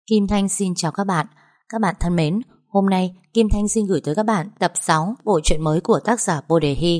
Kim Thanh xin chào các bạn. Các bạn thân mến, hôm nay Kim Thanh xin gửi tới các bạn tập 6 bộ truyện mới của tác giả Bồ Đề Hy.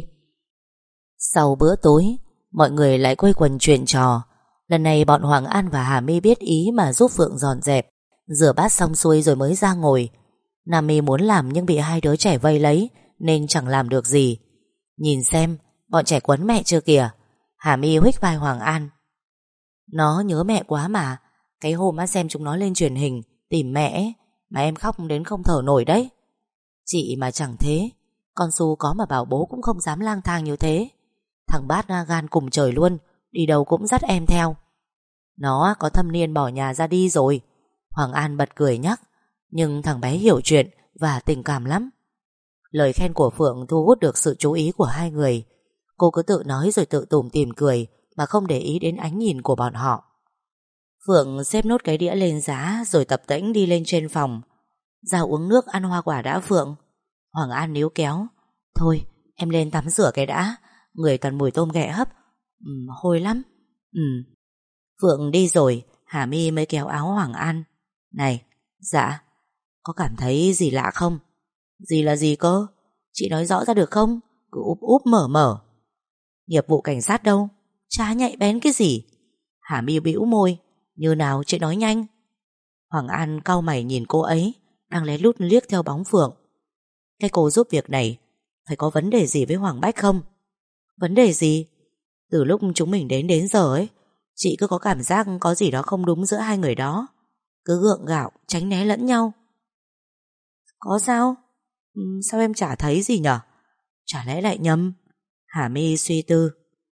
Sau bữa tối, mọi người lại quây quần chuyện trò. Lần này bọn Hoàng An và Hà My biết ý mà giúp Phượng dọn dẹp, rửa bát xong xuôi rồi mới ra ngồi. Nam My muốn làm nhưng bị hai đứa trẻ vây lấy nên chẳng làm được gì. Nhìn xem, bọn trẻ quấn mẹ chưa kìa. Hà My huých vai Hoàng An. Nó nhớ mẹ quá mà. Cái hôm á xem chúng nó lên truyền hình tìm mẹ ấy, mà em khóc đến không thở nổi đấy. Chị mà chẳng thế, con Su có mà bảo bố cũng không dám lang thang như thế. Thằng Bát gan cùng trời luôn, đi đâu cũng dắt em theo. Nó có thâm niên bỏ nhà ra đi rồi. Hoàng An bật cười nhắc. Nhưng thằng bé hiểu chuyện và tình cảm lắm. Lời khen của Phượng thu hút được sự chú ý của hai người. Cô cứ tự nói rồi tự tủm tỉm cười mà không để ý đến ánh nhìn của bọn họ. Phượng xếp nốt cái đĩa lên giá rồi tập tễnh đi lên trên phòng. Ra uống nước ăn hoa quả đã Phượng. Hoàng An níu kéo. Thôi em lên tắm rửa cái đã. Người toàn mùi tôm ghẹ hấp. Hôi lắm. Phượng đi rồi, Hà My mới kéo áo Hoàng An. Này, dạ, có cảm thấy gì lạ không? Gì là gì cơ? Chị nói rõ ra được không? Cứ úp úp mở mở. Nghiệp vụ cảnh sát đâu? Chả nhạy bén cái gì? Hà My bĩu môi. Như nào chị nói nhanh. Hoàng An cau mày nhìn cô ấy, đang lén lút liếc theo bóng Phượng. Cái cô giúp việc này phải có vấn đề gì với Hoàng Bách không? Vấn đề gì? Từ lúc chúng mình đến giờ ấy, chị cứ có cảm giác có gì đó không đúng giữa hai người đó. Cứ gượng gạo, tránh né lẫn nhau. Có sao? Sao em chả thấy gì nhở? Chả lẽ lại nhầm? Hà My suy tư.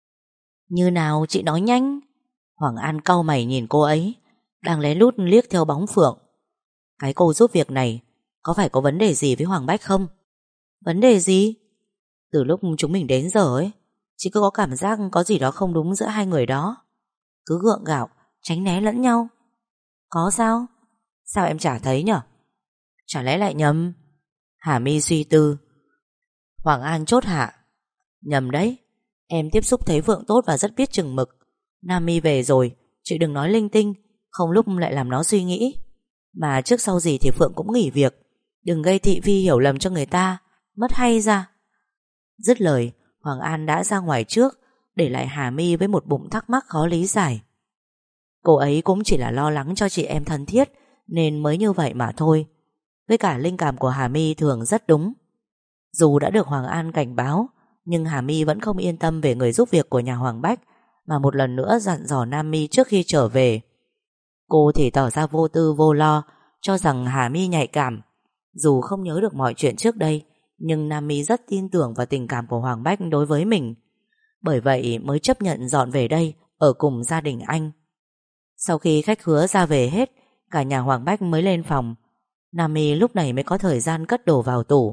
Như nào chị nói nhanh. Hoàng An cau mày nhìn cô ấy, đang lén lút liếc theo bóng Phượng. Cái cô giúp việc này có phải có vấn đề gì với Hoàng Bách không? Vấn đề gì? Từ lúc chúng mình đến giờ ấy, chị cứ có cảm giác có gì đó không đúng giữa hai người đó. Cứ gượng gạo, tránh né lẫn nhau. Có sao? Sao em chả thấy nhở? Chả lẽ lại nhầm? Hà My suy tư. Hoàng An chốt hạ. Nhầm đấy. Em tiếp xúc thấy Phượng tốt và rất biết chừng mực. Nam My về rồi, chị đừng nói linh tinh, không lúc lại làm nó suy nghĩ. Mà trước sau gì thì Phượng cũng nghỉ việc. Đừng gây thị phi hiểu lầm cho người ta, mất hay ra. Dứt lời, Hoàng An đã ra ngoài trước, để lại Hà My với một bụng thắc mắc khó lý giải. Cô ấy cũng chỉ là lo lắng cho chị em thân thiết nên mới như vậy mà thôi. Với cả linh cảm của Hà My thường rất đúng. Dù đã được Hoàng An cảnh báo, nhưng Hà My vẫn không yên tâm về người giúp việc của nhà Hoàng Bách, mà một lần nữa dặn dò Nam My trước khi trở về. Cô thì tỏ ra vô tư vô lo, cho rằng Hà My nhạy cảm. Dù không nhớ được mọi chuyện trước đây, nhưng Nam My rất tin tưởng vào tình cảm của Hoàng Bách đối với mình. Bởi vậy mới chấp nhận dọn về đây ở cùng gia đình anh. Sau khi khách khứa ra về hết, cả nhà Hoàng Bách mới lên phòng. Nam My lúc này mới có thời gian cất đồ vào tủ.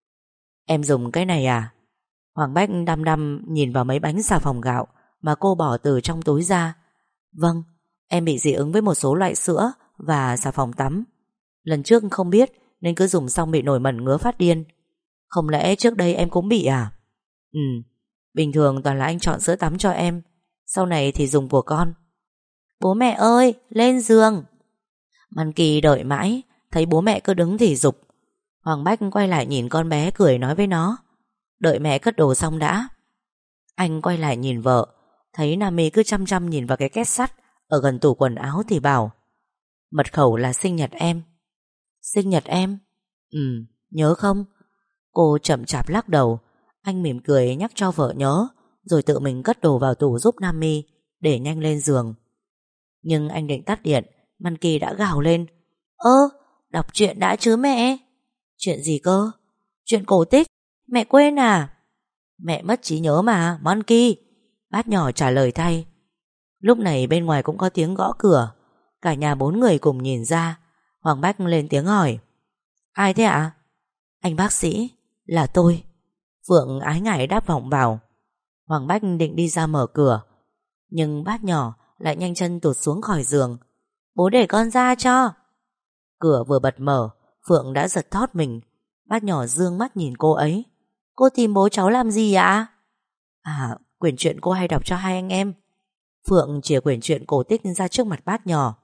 Em dùng cái này à? Hoàng Bách đăm đăm nhìn vào mấy bánh xà phòng gạo mà cô bỏ từ trong túi ra. Vâng, em bị dị ứng với một số loại sữa và xà phòng tắm. Lần trước không biết nên cứ dùng xong bị nổi mẩn ngứa phát điên. Không lẽ trước đây em cũng bị à? Bình thường toàn là anh chọn sữa tắm cho em, sau này thì dùng của con. Bố mẹ ơi, lên giường. Măn Kỳ đợi mãi, thấy bố mẹ cứ đứng thì giục. Hoàng Bách quay lại nhìn con bé cười nói với nó. Đợi mẹ cất đồ xong đã. Anh quay lại nhìn vợ, thấy Nam My cứ chăm chăm nhìn vào cái két sắt ở gần tủ quần áo thì bảo. Mật khẩu là sinh nhật em. Sinh nhật em? Nhớ không? Cô chậm chạp lắc đầu. Anh mỉm cười nhắc cho vợ nhớ, rồi tự mình cất đồ vào tủ giúp Nam My để nhanh lên giường. Nhưng anh định tắt điện, Măn Kỳ đã gào lên. Đọc truyện đã chứ mẹ. Chuyện gì cơ? Chuyện cổ tích. Mẹ quên à? Mẹ mất trí nhớ mà, Măn Kỳ. Bát nhỏ trả lời thay. Lúc này bên ngoài cũng có tiếng gõ cửa. Cả nhà 4 người cùng nhìn ra. Hoàng Bách lên tiếng hỏi. Ai thế ạ? Anh bác sĩ. Là tôi. Phượng ái ngại đáp vọng vào. Hoàng Bách định đi ra mở cửa, nhưng bát nhỏ lại nhanh chân tụt xuống khỏi giường. Bố để con ra cho. Cửa vừa bật mở, Phượng đã giật thót mình. Bát nhỏ dương mắt nhìn cô ấy. Cô tìm bố cháu làm gì ạ? À, quyển truyện cô hay đọc cho hai anh em. Phượng chìa quyển truyện cổ tích ra trước mặt bát nhỏ.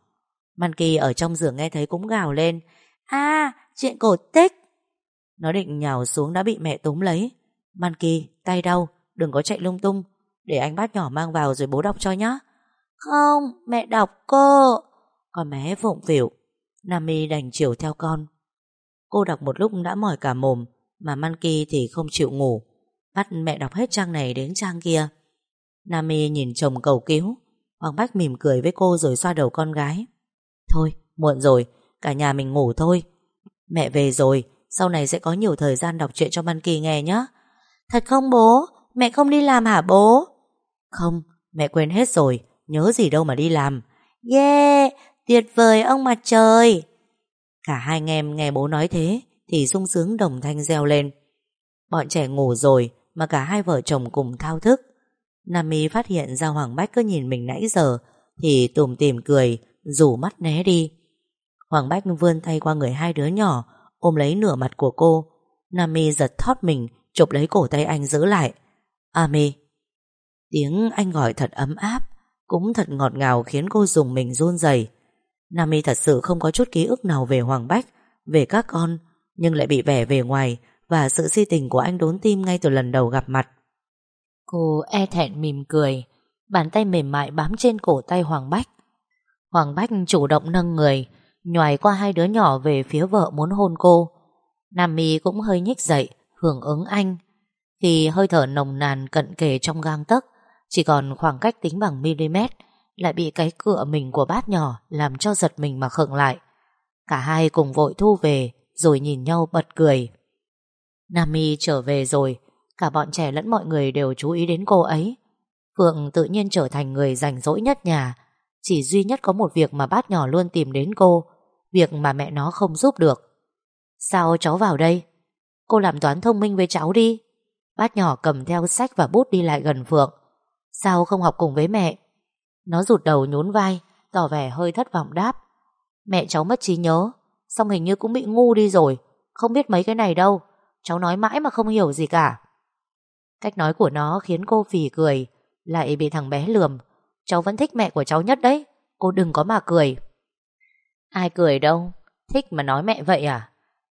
Monkey ở trong giường nghe thấy cũng gào lên. Chuyện cổ tích. Nó định nhào xuống đã bị mẹ túm lấy. Monkey, tay đau, đừng có chạy lung tung, để anh bát nhỏ mang vào rồi bố đọc cho nhá. Không, mẹ đọc cô. Con bé phụng phịu. Nami đành chiều theo con. Cô đọc một lúc đã mỏi cả mồm, mà Monkey thì không chịu ngủ, bắt mẹ đọc hết trang này đến trang kia. Nami nhìn chồng cầu cứu. Hoàng Bách mỉm cười với cô rồi xoa đầu con gái. Thôi, muộn rồi, cả nhà mình ngủ thôi. Mẹ về rồi, sau này sẽ có nhiều thời gian đọc truyện cho Monkey nghe nhé. Thật không bố? Mẹ không đi làm hả bố? Không, mẹ quên hết rồi, nhớ gì đâu mà đi làm. Yeah, tuyệt vời ông mặt trời. Cả hai anh em nghe bố nói thế thì sung sướng đồng thanh reo lên. Bọn trẻ ngủ rồi mà cả hai vợ chồng cùng thao thức. Nami phát hiện ra Hoàng Bách cứ nhìn mình nãy giờ thì tủm tỉm cười, rủ mắt né đi. Hoàng Bách vươn tay qua người hai đứa nhỏ, ôm lấy nửa mặt của cô. Nami giật thót mình, chụp lấy cổ tay anh giữ lại. Ami. Tiếng anh gọi thật ấm áp, cũng thật ngọt ngào khiến cô rùng mình run rẩy. Nami thật sự không có chút ký ức nào về Hoàng Bách, về các con, nhưng lại bị vẻ về ngoài và sự si tình của anh đốn tim ngay từ lần đầu gặp mặt. Cô e thẹn mỉm cười, bàn tay mềm mại bám trên cổ tay Hoàng Bách. Hoàng Bách chủ động nâng người, nhoài qua hai đứa nhỏ về phía vợ muốn hôn cô. Nami cũng hơi nhích dậy, hưởng ứng anh. Khi hơi thở nồng nàn cận kề trong gang tấc, chỉ còn khoảng cách tính bằng mm, lại bị cái cựa mình của bát nhỏ làm cho giật mình mà khựng lại. Cả hai cùng vội thu về, rồi nhìn nhau bật cười. Nami trở về rồi, cả bọn trẻ lẫn mọi người đều chú ý đến cô ấy. Phượng tự nhiên trở thành người rảnh rỗi nhất nhà. Chỉ duy nhất có một việc mà bát nhỏ luôn tìm đến cô, việc mà mẹ nó không giúp được. Sao cháu vào đây? Cô làm toán thông minh với cháu đi. Bát nhỏ cầm theo sách và bút đi lại gần Phượng. Sao không học cùng với mẹ? Nó rụt đầu nhún vai, tỏ vẻ hơi thất vọng đáp. Mẹ cháu mất trí nhớ, xong hình như cũng bị ngu đi rồi, không biết mấy cái này đâu. Cháu nói mãi mà không hiểu gì cả. Cách nói của nó khiến cô phì cười, lại bị thằng bé lườm. Cháu vẫn thích mẹ của cháu nhất đấy, cô đừng có mà cười. Ai cười đâu, thích mà nói mẹ vậy à?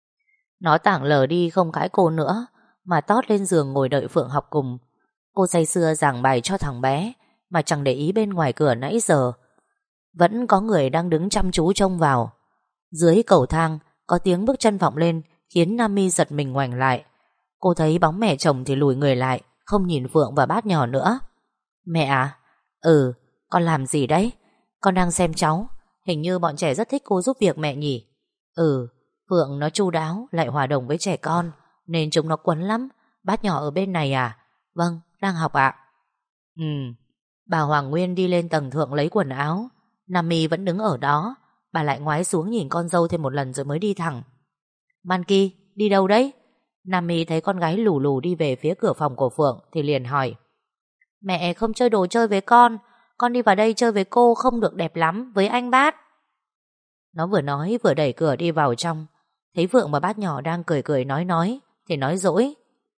Nó tảng lờ đi không cãi cô nữa, mà tót lên giường ngồi đợi Phượng học cùng. Cô say sưa giảng bài cho thằng bé, mà chẳng để ý bên ngoài cửa nãy giờ. Vẫn có người đang đứng chăm chú trông vào. Dưới cầu thang có tiếng bước chân vọng lên, khiến Nami giật mình ngoảnh lại. Cô thấy bóng mẹ chồng thì lùi người lại, không nhìn Phượng và bát nhỏ nữa. Mẹ à? Ừ, con làm gì đấy? Con đang xem cháu, hình như bọn trẻ rất thích cô giúp việc mẹ nhỉ? Ừ, Phượng nó chu đáo, lại hòa đồng với trẻ con, nên chúng nó quấn lắm. Bát nhỏ ở bên này à? Vâng, đang học ạ. Bà Hoàng Nguyên đi lên tầng thượng lấy quần áo. Nami vẫn đứng ở đó. Bà lại ngoái xuống nhìn con dâu thêm một lần rồi mới đi thẳng. Monkey, đi đâu đấy? Nami thấy con gái lù lù đi về phía cửa phòng của Phượng thì liền hỏi. Mẹ không chơi đồ chơi với con đi vào đây chơi với cô không được đẹp lắm với anh Bát. Nó vừa nói vừa đẩy cửa đi vào trong. Thấy Phượng và bát nhỏ đang cười cười nói thì nói dỗi.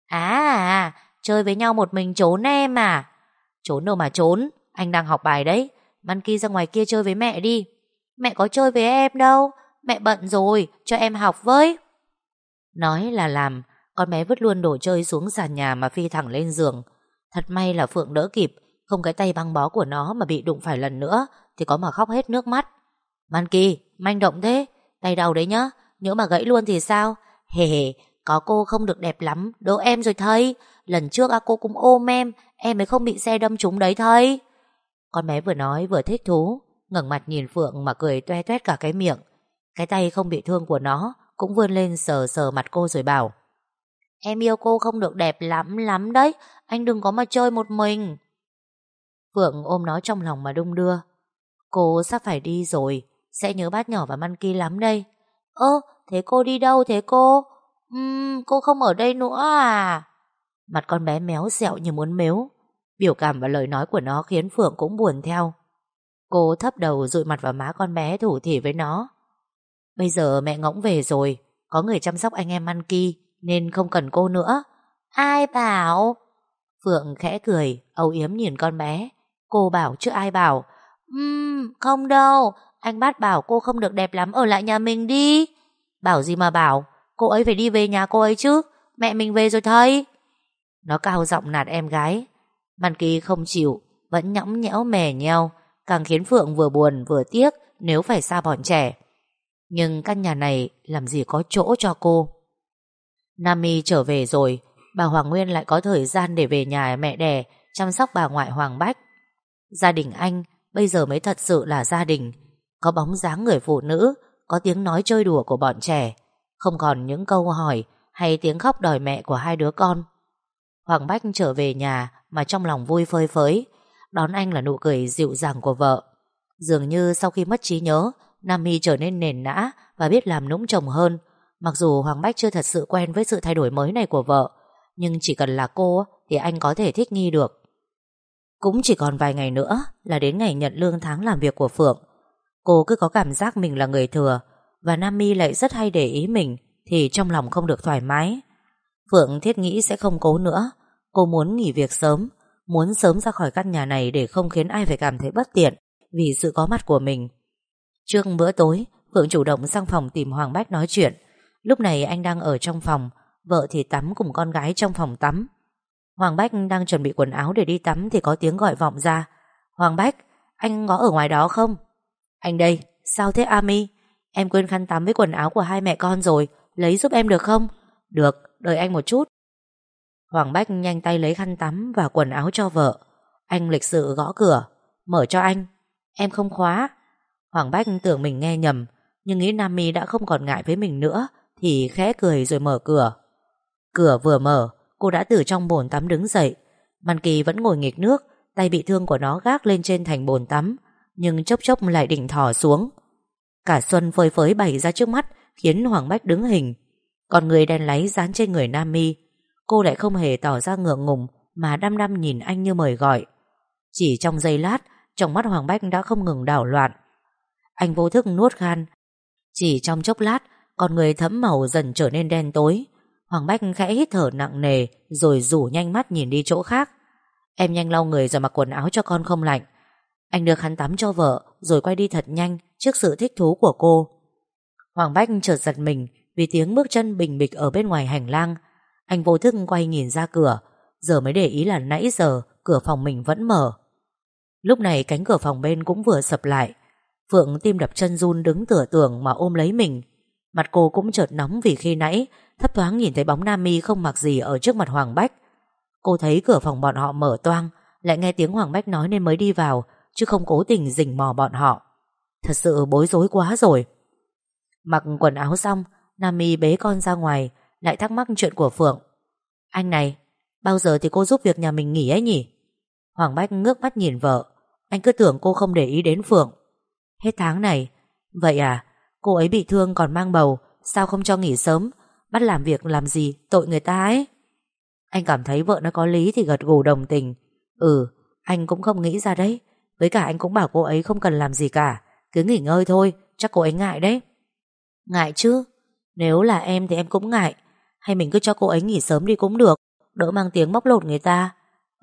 Chơi với nhau một mình trốn em à? Trốn đâu mà trốn, anh đang học bài đấy. Monkey ra ngoài kia chơi với mẹ đi. Mẹ có chơi với em đâu, mẹ bận rồi, cho em học với. Nói là làm, con bé vứt luôn đồ chơi xuống sàn nhà mà phi thẳng lên giường. Thật may là Phượng đỡ kịp, không cái tay băng bó của nó mà bị đụng phải lần nữa thì có mà khóc hết nước mắt. Monkey, manh động thế, tay đau đấy nhá, nhỡ mà gãy luôn thì sao? Hề hề, có cô không được đẹp lắm, đỡ em rồi thầy. Lần trước cô cũng ôm em mới không bị xe đâm trúng đấy thầy. Con bé vừa nói vừa thích thú, ngẩng mặt nhìn Phượng mà cười toe toét cả cái miệng. Cái tay không bị thương của nó cũng vươn lên sờ sờ mặt cô rồi bảo. Em yêu cô không được đẹp lắm lắm đấy, anh đừng có mà chơi một mình. Phượng ôm nó trong lòng mà đung đưa. Cô sắp phải đi rồi, sẽ nhớ bát nhỏ và Monkey lắm đây. Thế cô đi đâu thế cô? Cô không ở đây nữa à? Mặt con bé méo xẹo như muốn mếu. Biểu cảm và lời nói của nó khiến Phượng cũng buồn theo. Cô thấp đầu dụi mặt vào má con bé thủ thỉ với nó. Bây giờ mẹ ngỗng về rồi, có người chăm sóc anh em Monkey nên không cần cô nữa. Ai bảo? Phượng khẽ cười, âu yếm nhìn con bé. Cô bảo chứ ai bảo. Không đâu, Anh Bát bảo cô không được đẹp lắm, ở lại nhà mình đi. Bảo gì mà bảo, cô ấy phải đi về nhà cô ấy chứ. Mẹ mình về rồi thầy. Nó cao giọng nạt em gái. Văn Kỳ không chịu, vẫn nhõng nhẽo mè nheo, càng khiến Phượng vừa buồn vừa tiếc nếu phải xa bọn trẻ. Nhưng căn nhà này làm gì có chỗ cho cô. Nami trở về rồi, bà Hoàng Nguyên lại có thời gian để về nhà mẹ đẻ chăm sóc bà ngoại Hoàng Bách. Gia đình anh bây giờ mới thật sự là gia đình. Có bóng dáng người phụ nữ, có tiếng nói chơi đùa của bọn trẻ, không còn những câu hỏi hay tiếng khóc đòi mẹ của hai đứa con. Hoàng Bách trở về nhà mà trong lòng vui phơi phới. Đón anh là nụ cười dịu dàng của vợ. Dường như sau khi mất trí nhớ, Nami trở nên nền nã và biết làm nũng chồng hơn. Mặc dù Hoàng Bách chưa thật sự quen với sự thay đổi mới này của vợ, nhưng chỉ cần là cô thì anh có thể thích nghi được. Cũng chỉ còn vài ngày nữa là đến ngày nhận lương tháng làm việc của Phượng. Cô cứ có cảm giác mình là người thừa, và Nami lại rất hay để ý mình, thì trong lòng không được thoải mái. Phượng thiết nghĩ sẽ không cố nữa. Cô muốn nghỉ việc sớm, muốn sớm ra khỏi căn nhà này để không khiến ai phải cảm thấy bất tiện vì sự có mặt của mình. Trước bữa tối, Phượng chủ động sang phòng tìm Hoàng Bách nói chuyện. Lúc này anh đang ở trong phòng, vợ thì tắm cùng con gái trong phòng tắm. Hoàng Bách đang chuẩn bị quần áo để đi tắm thì có tiếng gọi vọng ra. Hoàng Bách, anh có ở ngoài đó không? Anh đây, sao thế Ami? Em quên khăn tắm với quần áo của hai mẹ con rồi, lấy giúp em được không? Được, đợi anh một chút. Hoàng Bách nhanh tay lấy khăn tắm và quần áo cho vợ. Anh lịch sự gõ cửa. Mở cho anh. Em không khóa. Hoàng Bách tưởng mình nghe nhầm, nhưng nghĩ Nami đã không còn ngại với mình nữa thì khẽ cười rồi mở cửa. Cửa vừa mở, cô đã từ trong bồn tắm đứng dậy. Văn Kỳ vẫn ngồi nghịch nước, tay bị thương của nó gác lên trên thành bồn tắm, nhưng chốc chốc lại đỉnh thò xuống. Cả Xuân phơi phới bày ra trước mắt, khiến Hoàng Bách đứng hình. Còn người đen láy dán trên người Nami, cô lại không hề tỏ ra ngượng ngùng mà đăm đăm nhìn anh như mời gọi. Chỉ trong giây lát, trong mắt Hoàng Bách đã không ngừng đảo loạn. Anh vô thức nuốt khan. Chỉ trong chốc lát, con người thẫm màu dần trở nên đen tối. Hoàng Bách khẽ hít thở nặng nề, rồi rủ nhanh mắt nhìn đi chỗ khác. Em nhanh lau người rồi mặc quần áo cho con không lạnh. Anh đưa khăn tắm cho vợ, rồi quay đi thật nhanh trước sự thích thú của cô. Hoàng Bách chợt giật mình vì tiếng bước chân bình bịch ở bên ngoài hành lang. Anh vô thức quay nhìn ra cửa, giờ mới để ý là nãy giờ cửa phòng mình vẫn mở. Lúc này cánh cửa phòng bên cũng vừa sập lại. Phượng tim đập chân run đứng tựa tường mà ôm lấy mình. Mặt cô cũng chợt nóng vì khi nãy thấp thoáng nhìn thấy bóng Nami không mặc gì ở trước mặt Hoàng Bách. Cô thấy cửa phòng bọn họ mở toang, lại nghe tiếng Hoàng Bách nói nên mới đi vào, chứ không cố tình rình mò bọn họ. Thật sự bối rối quá rồi. Mặc quần áo xong, Nami bế con ra ngoài, lại thắc mắc chuyện của Phượng. Anh này, bao giờ thì cô giúp việc nhà mình nghỉ ấy nhỉ? Hoàng Bách ngước mắt nhìn vợ. Anh cứ tưởng cô không để ý đến Phượng. Hết tháng này. Vậy à, cô ấy bị thương còn mang bầu, sao không cho nghỉ sớm? Bắt làm việc làm gì, tội người ta ấy. Anh cảm thấy vợ nó có lý thì gật gù đồng tình. Anh cũng không nghĩ ra đấy. Với cả anh cũng bảo cô ấy không cần làm gì cả, cứ nghỉ ngơi thôi, chắc cô ấy ngại đấy. Ngại chứ? Nếu là em thì em cũng ngại. Hay mình cứ cho cô ấy nghỉ sớm đi cũng được, đỡ mang tiếng bóc lột người ta.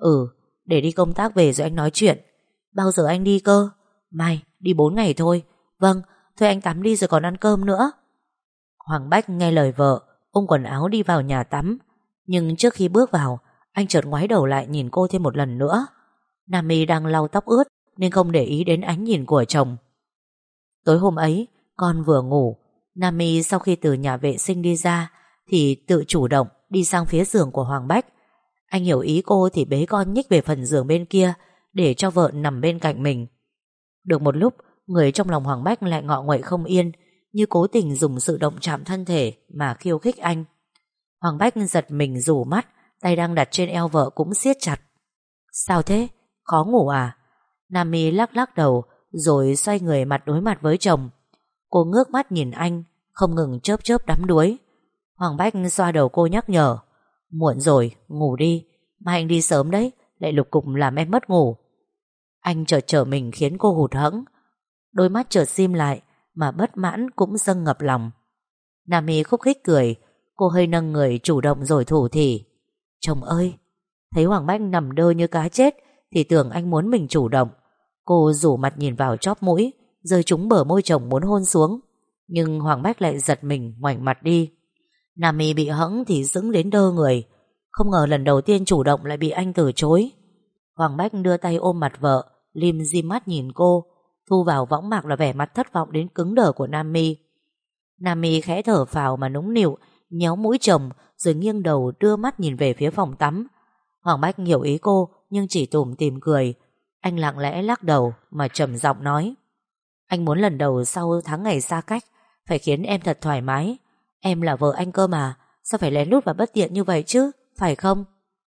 Để đi công tác về rồi anh nói chuyện. Bao giờ anh đi cơ? Mai, đi 4 ngày thôi. Vâng, thôi anh tắm đi rồi còn ăn cơm nữa. Hoàng Bách nghe lời vợ, ôm quần áo đi vào nhà tắm. Nhưng trước khi bước vào, anh chợt ngoái đầu lại nhìn cô thêm một lần nữa. Nami đang lau tóc ướt nên không để ý đến ánh nhìn của chồng. Tối hôm ấy, con vừa ngủ. Nami sau khi từ nhà vệ sinh đi ra thì tự chủ động đi sang phía giường của Hoàng Bách. Anh hiểu ý cô thì bế con nhích về phần giường bên kia để cho vợ nằm bên cạnh mình. Được một lúc, người trong lòng Hoàng Bách lại ngọ nguậy không yên, như cố tình dùng sự động chạm thân thể mà khiêu khích anh. Hoàng Bách giật mình rủ mắt, tay đang đặt trên eo vợ cũng siết chặt. Sao thế? Khó ngủ à? Nami lắc lắc đầu rồi xoay người mặt đối mặt với chồng. Cô ngước mắt nhìn anh, không ngừng chớp chớp đắm đuối. Hoàng Bách xoa đầu cô nhắc nhở. Muộn rồi, ngủ đi. Mai anh đi sớm đấy, lại lục cục làm em mất ngủ. Anh chợt trở mình khiến cô hụt hẫng. Đôi mắt chợt sim lại, mà bất mãn cũng dâng ngập lòng. Nami khúc khích cười. Cô hơi nâng người chủ động rồi thủ thỉ. Chồng ơi. Thấy Hoàng Bách nằm đơ như cá chết thì tưởng anh muốn mình chủ động. Cô rủ mặt nhìn vào chóp mũi, rơi trúng bờ môi chồng muốn hôn xuống. Nhưng Hoàng Bách lại giật mình ngoảnh mặt đi. Nam My bị hẫng thì sững đến đơ người. Không ngờ lần đầu tiên chủ động lại bị anh từ chối. Hoàng Bách đưa tay ôm mặt vợ, lim dim mắt nhìn cô. Thu vào võng mạc là vẻ mặt thất vọng đến cứng đờ của Nam My. Nam My khẽ thở phào mà nũng nịu, nhéo mũi chồng rồi nghiêng đầu đưa mắt nhìn về phía phòng tắm. Hoàng Bách hiểu ý cô nhưng chỉ tủm tỉm cười. Anh lặng lẽ lắc đầu mà trầm giọng nói: anh muốn lần đầu sau tháng ngày xa cách phải khiến em thật thoải mái. Em là vợ anh cơ mà, sao phải lén lút và bất tiện như vậy chứ, phải không?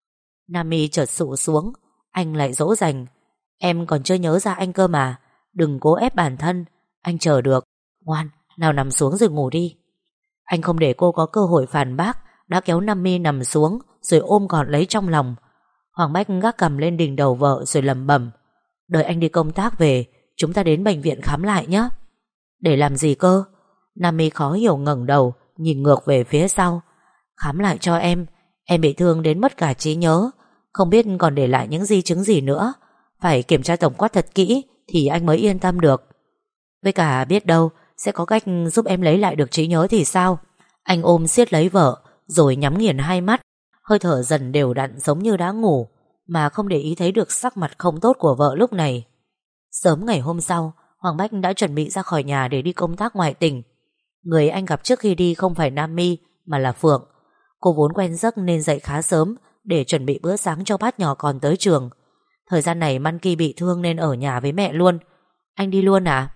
Nam My chợt sụ xuống. Anh lại dỗ dành: em còn chưa nhớ ra anh cơ mà, đừng cố ép bản thân, anh chờ được. Ngoan, nào nằm xuống rồi ngủ đi. Anh không để cô có cơ hội phản bác, đã kéo Nam My nằm xuống rồi ôm gọn lấy trong lòng. Hoàng Bách gác cằm lên đỉnh đầu vợ rồi lẩm bẩm: đợi anh đi công tác về, chúng ta đến bệnh viện khám lại nhé. Để làm gì cơ? Nam My khó hiểu ngẩng đầu nhìn ngược về phía sau. Khám lại cho em bị thương đến mất cả trí nhớ, không biết còn để lại những di chứng gì nữa. Phải kiểm tra tổng quát thật kỹ thì anh mới yên tâm được. Với cả biết đâu sẽ có cách giúp em lấy lại được trí nhớ thì sao? Anh ôm siết lấy vợ rồi nhắm nghiền hai mắt, hơi thở dần đều đặn giống như đã ngủ, mà không để ý thấy được sắc mặt không tốt của vợ lúc này. Sớm ngày hôm sau, Hoàng Bách đã chuẩn bị ra khỏi nhà để đi công tác ngoại tỉnh. Người anh gặp trước khi đi không phải Nam My mà là Phượng. Cô vốn quen giấc nên dậy khá sớm để chuẩn bị bữa sáng cho bác nhỏ còn tới trường. Thời gian này Monkey bị thương nên ở nhà với mẹ luôn. Anh đi luôn à?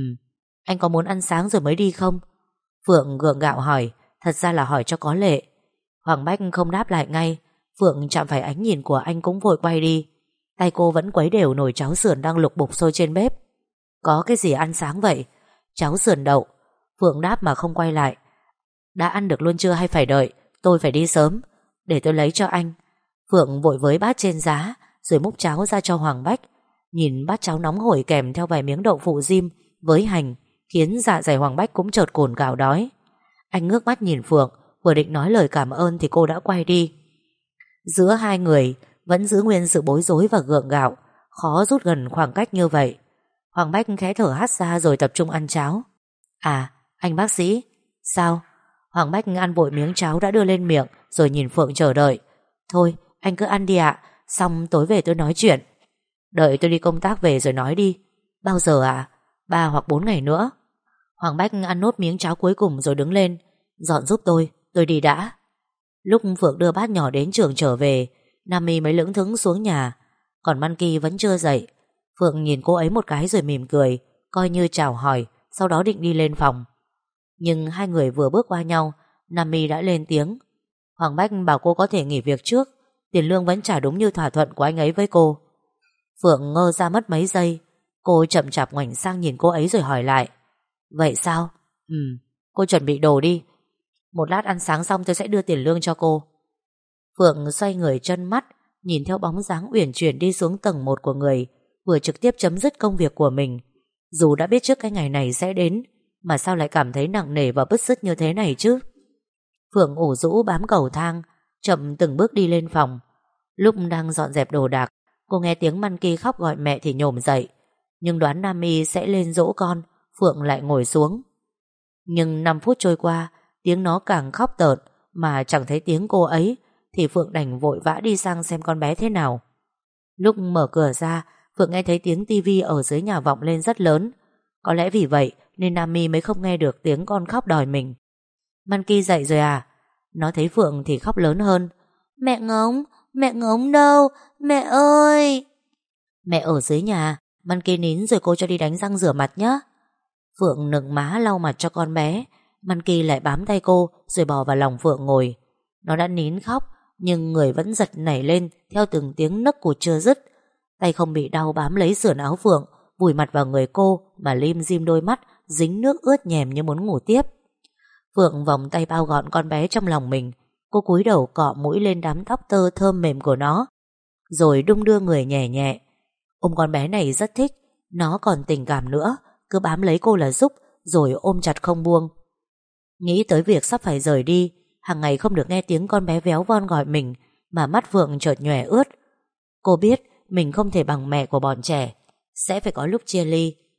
Anh có muốn ăn sáng rồi mới đi không? Phượng gượng gạo hỏi, thật ra là hỏi cho có lệ. Hoàng Bách không đáp lại ngay. Phượng chạm phải ánh nhìn của anh cũng vội quay đi. Tay cô vẫn quấy đều nồi cháo sườn đang lục bục sôi trên bếp. Có cái gì ăn sáng vậy? Cháo sườn đậu. Phượng đáp mà không quay lại. Đã ăn được luôn chưa hay phải đợi? Tôi phải đi sớm. Để tôi lấy cho anh. Phượng vội với bát trên giá rồi múc cháo ra cho Hoàng Bách. Nhìn bát cháo nóng hổi kèm theo vài miếng đậu phụ rim với hành khiến dạ dày Hoàng Bách cũng chợt cồn cào đói. Anh ngước mắt nhìn Phượng, vừa định nói lời cảm ơn thì cô đã quay đi. Giữa hai người vẫn giữ nguyên sự bối rối và gượng gạo, khó rút gần khoảng cách như vậy. Hoàng Bách khẽ thở hắt ra rồi tập trung ăn cháo. À, anh bác sĩ. Sao? Hoàng Bách ăn vội miếng cháo đã đưa lên miệng rồi nhìn Phượng chờ đợi. Thôi, anh cứ ăn đi ạ, xong tối về tôi nói chuyện. Đợi tôi đi công tác về rồi nói đi. Bao giờ ạ? 3 hoặc 4 ngày nữa. Hoàng Bách ăn nốt miếng cháo cuối cùng rồi đứng lên. Dọn giúp tôi đi đã. Lúc Phượng đưa bát nhỏ đến trường trở về, Nam My mới lững thững xuống nhà. Còn Monkey vẫn chưa dậy. Phượng nhìn cô ấy một cái rồi mỉm cười, coi như chào hỏi, sau đó định đi lên phòng. Nhưng hai người vừa bước qua nhau, Nam My đã lên tiếng. Hoàng Bách bảo cô có thể nghỉ việc trước, tiền lương vẫn trả đúng như thỏa thuận của anh ấy với cô. Phượng ngơ ra mất mấy giây. Cô chậm chạp ngoảnh sang nhìn cô ấy rồi hỏi lại. Vậy sao? Cô chuẩn bị đồ đi. Một lát ăn sáng xong tôi sẽ đưa tiền lương cho cô. Phượng xoay người chân mắt, nhìn theo bóng dáng uyển chuyển đi xuống tầng 1 của người vừa trực tiếp chấm dứt công việc của mình. Dù đã biết trước cái ngày này sẽ đến, mà sao lại cảm thấy nặng nề và bứt rứt như thế này chứ? Phượng ủ rũ bám cầu thang, chậm từng bước đi lên phòng. Lúc đang dọn dẹp đồ đạc, cô nghe tiếng Monkey khóc gọi mẹ thì nhổm dậy. Nhưng đoán Nam My sẽ lên dỗ con, Phượng lại ngồi xuống. Nhưng 5 phút trôi qua, tiếng nó càng khóc tợn mà chẳng thấy tiếng cô ấy, thì Phượng đành vội vã đi sang xem con bé thế nào. Lúc mở cửa ra, Phượng nghe thấy tiếng tivi ở dưới nhà vọng lên rất lớn. Có lẽ vì vậy nên Nam My mới không nghe được tiếng con khóc đòi mình. Monkey dậy rồi à? Nó thấy Phượng thì khóc lớn hơn. Mẹ Ngống đâu? Mẹ ơi! Mẹ ở dưới nhà, Monkey nín rồi cô cho đi đánh răng rửa mặt nhé. Phượng nựng má lau mặt cho con bé. Monkey lại bám tay cô rồi bò vào lòng Phượng ngồi. Nó đã nín khóc nhưng người vẫn giật nảy lên theo từng tiếng nấc cụt chưa dứt. Tay không bị đau bám lấy sườn áo Phượng, vùi mặt vào người cô mà lim dim đôi mắt dính nước ướt nhèm như muốn ngủ tiếp. Phượng vòng tay bao gọn con bé trong lòng mình. Cô cúi đầu cọ mũi lên đám tóc tơ thơm mềm của nó, rồi đung đưa người nhẹ nhẹ. Ôm con bé này rất thích. Nó còn tình cảm nữa, cứ bám lấy cô là giúp, rồi ôm chặt không buông. Nghĩ tới việc sắp phải rời đi, hàng ngày không được nghe tiếng con bé véo von gọi mình, mà mắt Phượng chợt nhòe ướt. Cô biết mình không thể bằng mẹ của bọn trẻ, sẽ phải có lúc chia ly,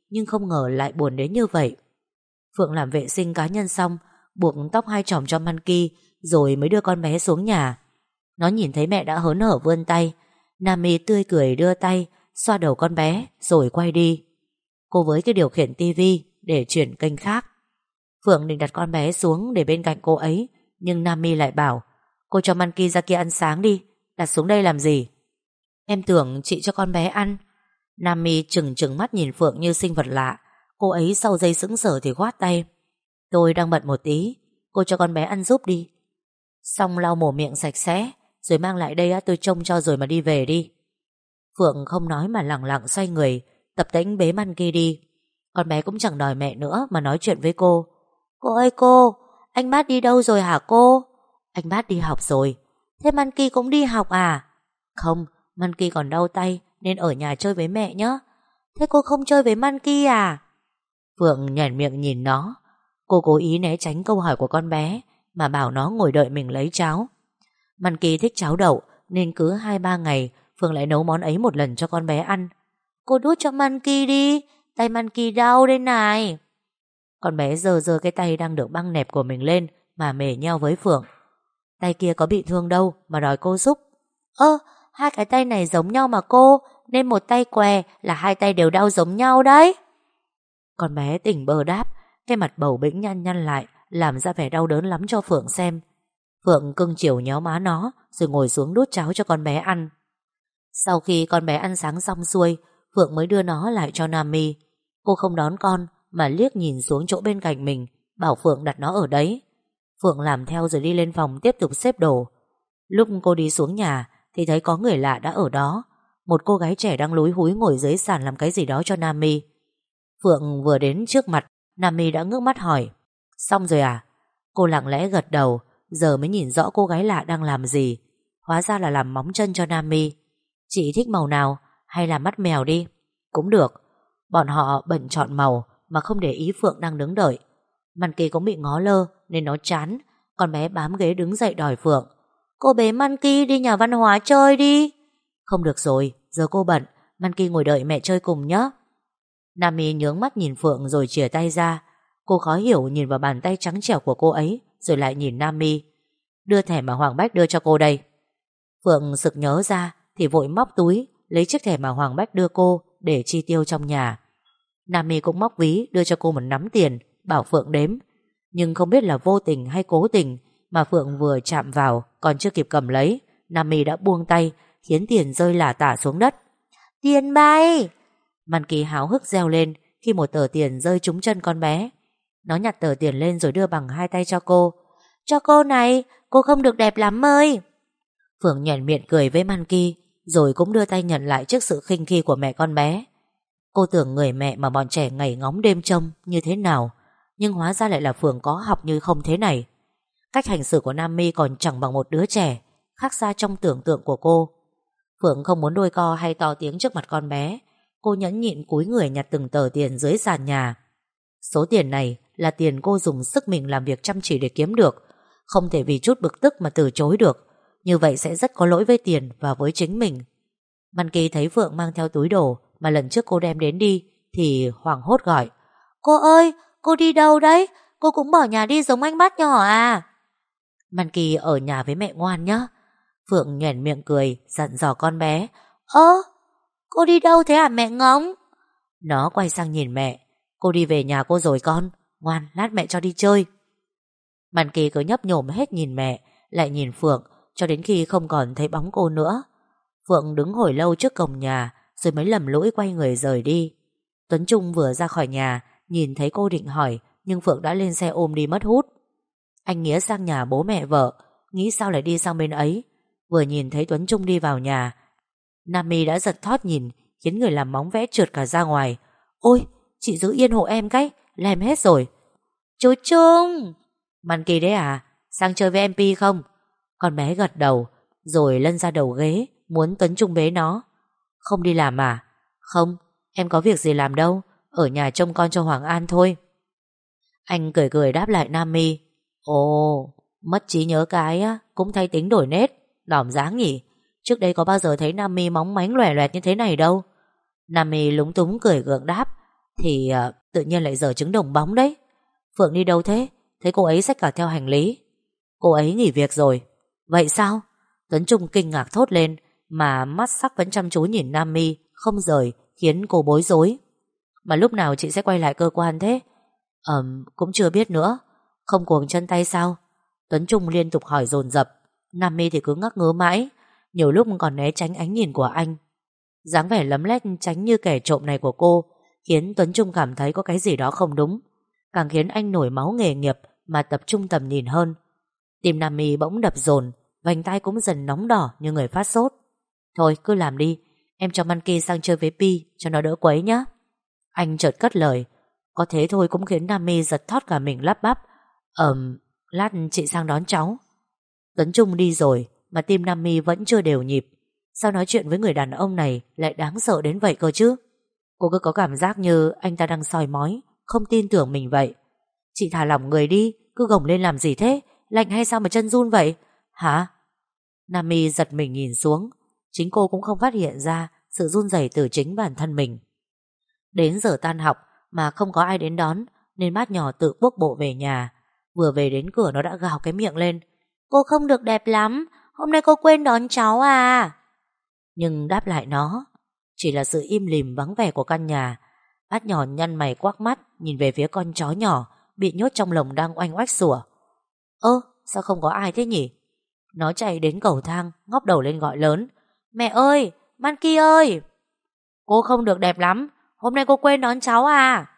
nhưng không ngờ lại buồn đến như vậy. Phượng làm vệ sinh cá nhân xong, buộc tóc hai chòm cho Monkey, rồi mới đưa con bé xuống nhà. Nó nhìn thấy mẹ đã hớn hở vươn tay. Nami tươi cười đưa tay xoa đầu con bé rồi quay đi. Cô với cái điều khiển tivi để chuyển kênh khác. Phượng định đặt con bé xuống để bên cạnh cô ấy, nhưng Nami lại bảo: cô cho Monkey ra kia ăn sáng đi, đặt xuống đây làm gì? Em tưởng chị cho con bé ăn. Nami trừng trừng mắt nhìn Phượng như sinh vật lạ. Cô ấy sau giây sững sờ thì khoát tay: tôi đang bận một tí, cô cho con bé ăn giúp đi. Xong lau mồm miệng sạch sẽ rồi mang lại đây, tôi trông cho rồi mà đi về đi. Phượng không nói mà lẳng lặng xoay người, tập tễnh bế Monkey đi. Con bé cũng chẳng đòi mẹ nữa mà nói chuyện với cô. Cô ơi cô, anh Bát đi đâu rồi hả cô? Anh Bát đi học rồi. Thế Monkey cũng đi học à? Không, Monkey còn đau tay nên ở nhà chơi với mẹ nhé. Thế cô không chơi với Monkey à? Phượng nhoẻn miệng nhìn nó. Cô cố ý né tránh câu hỏi của con bé mà bảo nó ngồi đợi mình lấy cháo. Monkey thích cháo đậu nên cứ 2-3 ngày Phượng lại nấu món ấy một lần cho con bé ăn. Cô đút cho Monkey đi, tay Monkey đau đây này. Con bé giơ giơ cái tay đang được băng nẹp của mình lên mà mề nheo với Phượng. Tay kia có bị thương đâu mà đòi cô giúp. Hai cái tay này giống nhau mà cô, nên một tay què là hai tay đều đau giống nhau đấy. Con bé tỉnh bơ đáp, cái mặt bầu bĩnh nhăn nhăn lại, làm ra vẻ đau đớn lắm cho Phượng xem. Phượng cưng chiều nhéo má nó rồi ngồi xuống đút cháo cho con bé ăn. Sau khi con bé ăn sáng xong xuôi, Phượng mới đưa nó lại cho Nami. Cô không đón con mà liếc nhìn xuống chỗ bên cạnh mình, bảo Phượng đặt nó ở đấy. Phượng làm theo rồi đi lên phòng tiếp tục xếp đồ. Lúc cô đi xuống nhà thì thấy có người lạ đã ở đó. Một cô gái trẻ đang lúi húi ngồi dưới sàn làm cái gì đó cho Nami. Phượng vừa đến trước mặt, Nami đã ngước mắt hỏi: xong rồi à? Cô lặng lẽ gật đầu, giờ mới nhìn rõ cô gái lạ đang làm gì. Hóa ra là làm móng chân cho Nami. Chị thích màu nào? Hay là mắt mèo đi? Cũng được. Bọn họ bận chọn màu mà không để ý Phượng đang đứng đợi. Monkey cũng bị ngó lơ nên nó chán. Con bé bám ghế đứng dậy đòi Phượng: cô bế Monkey đi nhà văn hóa chơi đi. Không được rồi, giờ cô bận. Monkey ngồi đợi mẹ chơi cùng nhé. Nami nhướng mắt nhìn Phượng rồi chìa tay ra. Cô khó hiểu nhìn vào bàn tay trắng trẻo của cô ấy rồi lại nhìn Nami. Đưa thẻ mà Hoàng Bách đưa cho cô đây. Phượng sực nhớ ra thì vội móc túi lấy chiếc thẻ mà Hoàng Bách đưa cô để chi tiêu trong nhà. Nami cũng móc ví đưa cho cô một nắm tiền, bảo Phượng đếm. Nhưng không biết là vô tình hay cố tình mà Phượng vừa chạm vào còn chưa kịp cầm lấy, Nami đã buông tay khiến tiền rơi lả tả xuống đất. Tiền bay! Monkey háo hức reo lên khi một tờ tiền rơi trúng chân con bé. Nó nhặt tờ tiền lên rồi đưa bằng hai tay cho cô. Cho cô này, cô không được đẹp lắm ơi. Phượng nhoẻn miệng cười với Monkey rồi cũng đưa tay nhận lại trước sự khinh khi của mẹ con bé. Cô tưởng người mẹ mà bọn trẻ ngày ngóng đêm trông như thế nào, nhưng hóa ra lại là Phượng có học như không thế này. Cách hành xử của Nami còn chẳng bằng một đứa trẻ, khác xa trong tưởng tượng của cô. Phượng không muốn đôi co hay to tiếng trước mặt con bé. Cô nhẫn nhịn cúi người nhặt từng tờ tiền dưới sàn nhà. Số tiền này là tiền cô dùng sức mình làm việc chăm chỉ để kiếm được, không thể vì chút bực tức mà từ chối được. Như vậy sẽ rất có lỗi với tiền và với chính mình. Monkey thấy Phượng mang theo túi đồ mà lần trước cô đem đến đi thì hoảng hốt gọi: cô ơi, cô đi đâu đấy? Cô cũng bỏ nhà đi giống anh Bát nhỏ à? Monkey ở nhà với mẹ ngoan nhá. Phượng nhoẻn miệng cười dặn dò con bé: cô đi đâu thế hả mẹ ngỗng? Nó quay sang nhìn mẹ: cô đi về nhà cô rồi con, ngoan lát mẹ cho đi chơi. Monkey cứ nhấp nhổm hết nhìn mẹ lại nhìn Phượng cho đến khi không còn thấy bóng cô nữa. Phượng đứng hồi lâu trước cổng nhà rồi mới lầm lũi quay người rời đi. Tuấn Trung vừa ra khỏi nhà nhìn thấy cô định hỏi, nhưng Phượng đã lên xe ôm đi mất hút. Anh Nghĩa sang nhà bố mẹ vợ, nghĩ sao lại đi sang bên ấy. Vừa nhìn thấy Tuấn Trung đi vào nhà, Nami đã giật thót nhìn, khiến người làm móng vẽ trượt cả ra ngoài. Ôi, chị giữ yên hộ em cái, lem hết rồi. Chú Trung! Monkey đấy à, sang chơi với em Pi không? Con bé gật đầu rồi lăn ra đầu ghế muốn Tuấn Trung bế nó. Không đi làm à? Không, em có việc gì làm đâu, ở nhà trông con cho Hoàng An thôi. Anh cười cười đáp lại Nami. Ồ, mất trí nhớ cái á, cũng thay tính đổi nết, đỏm dáng nhỉ. Trước đây có bao giờ thấy Nami móng mánh lòe loẹt như thế này đâu. Nami lúng túng cười gượng đáp. thì tự nhiên lại giở trứng đồng bóng đấy. Phượng đi đâu thế? Thấy cô ấy xách cả theo hành lý. Cô ấy nghỉ việc rồi. Vậy sao? Tuấn Trung kinh ngạc thốt lên, mà mắt sắc vẫn chăm chú nhìn Nam Mi không rời, khiến cô bối rối. Mà lúc nào chị sẽ quay lại cơ quan thế? Cũng chưa biết nữa. Không cuồng chân tay sao? Tuấn Trung liên tục hỏi dồn dập. Nam Mi thì cứ ngắc ngớ mãi, nhiều lúc còn né tránh ánh nhìn của anh. Dáng vẻ lấm lét tránh như kẻ trộm này của cô khiến Tuấn Trung cảm thấy có cái gì đó không đúng, càng khiến anh nổi máu nghề nghiệp mà tập trung tầm nhìn hơn. Tim Nam Mi bỗng đập dồn, vành tay cũng dần nóng đỏ như người phát sốt. Thôi cứ làm đi, em cho Monkey sang chơi với Pi cho nó đỡ quấy nhá. Anh chợt cất lời. Có thế thôi cũng khiến Nam Mi giật thót cả mình, lắp bắp. Lát chị sang đón cháu. Tuấn Trung đi rồi mà tim Nam Mi vẫn chưa đều nhịp. Sao nói chuyện với người đàn ông này lại đáng sợ đến vậy cơ chứ? Cô cứ có cảm giác như anh ta đang soi mói, không tin tưởng mình vậy. Chị thả lỏng người đi, cứ gồng lên làm gì thế? Lạnh hay sao mà chân run vậy? Hả? Nam Mi giật mình nhìn xuống. Chính cô cũng không phát hiện ra sự run rẩy từ chính bản thân mình. Đến giờ tan học mà không có ai đến đón, nên bát nhỏ tự cuốc bộ về nhà. Vừa về đến cửa nó đã gào cái miệng lên. Cô không được đẹp lắm, hôm nay cô quên đón cháu à? Nhưng đáp lại nó chỉ là sự im lìm vắng vẻ của căn nhà. Bát nhỏ nhăn mày quắc mắt nhìn về phía con chó nhỏ bị nhốt trong lồng đang oanh oách sủa. Sao không có ai thế nhỉ? Nó chạy đến cầu thang, ngóc đầu lên gọi lớn. Mẹ ơi, Monkey ơi! Cô không được đẹp lắm, hôm nay cô quên đón cháu à?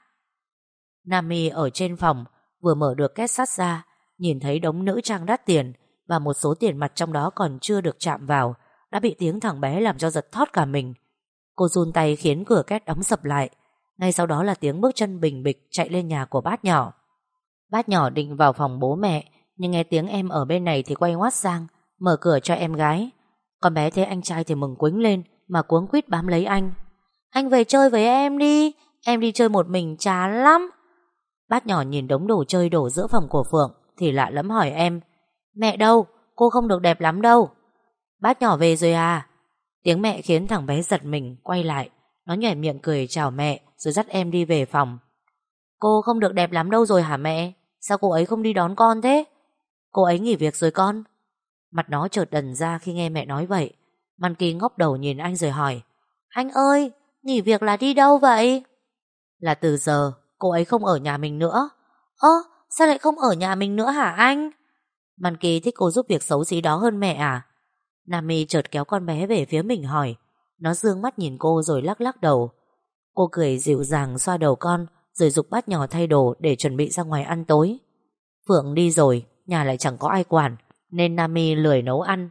Nami ở trên phòng vừa mở được két sắt ra, nhìn thấy đống nữ trang đắt tiền và một số tiền mặt trong đó còn chưa được chạm vào, đã bị tiếng thằng bé làm cho giật thót cả mình. Cô run tay khiến cửa két đóng sập lại. Ngay sau đó là tiếng bước chân bình bịch chạy lên nhà của bát nhỏ. Bát nhỏ định vào phòng bố mẹ, nhưng nghe tiếng em ở bên này thì quay ngoắt sang mở cửa cho em gái. Con bé thấy anh trai thì mừng quýnh lên mà cuống quýt bám lấy anh. Anh về chơi với em đi chơi một mình chán lắm. Bát nhỏ nhìn đống đồ chơi đổ giữa phòng của Phượng thì lạ lẫm hỏi em. Mẹ đâu? Cô không được đẹp lắm đâu. Bát nhỏ về rồi à? Tiếng mẹ khiến thằng bé giật mình quay lại. Nó nhoẻn miệng cười chào mẹ rồi dắt em đi về phòng. Cô không được đẹp lắm đâu rồi hả mẹ? Sao cô ấy không đi đón con thế? Cô ấy nghỉ việc rồi con. Mặt nó chợt đần ra khi nghe mẹ nói vậy. Monkey ngóc đầu nhìn anh rồi hỏi. Anh ơi, nghỉ việc là đi đâu vậy? Là từ giờ cô ấy không ở nhà mình nữa. Sao lại không ở nhà mình nữa hả anh? Monkey thích cô giúp việc xấu xí đó hơn mẹ à? Nami chợt kéo con bé về phía mình hỏi. Nó dương mắt nhìn cô rồi lắc lắc đầu. Cô cười dịu dàng xoa đầu con rồi giục bát nhỏ thay đồ để chuẩn bị ra ngoài ăn tối. Phượng đi rồi, nhà lại chẳng có ai quản, nên Nami lười nấu ăn.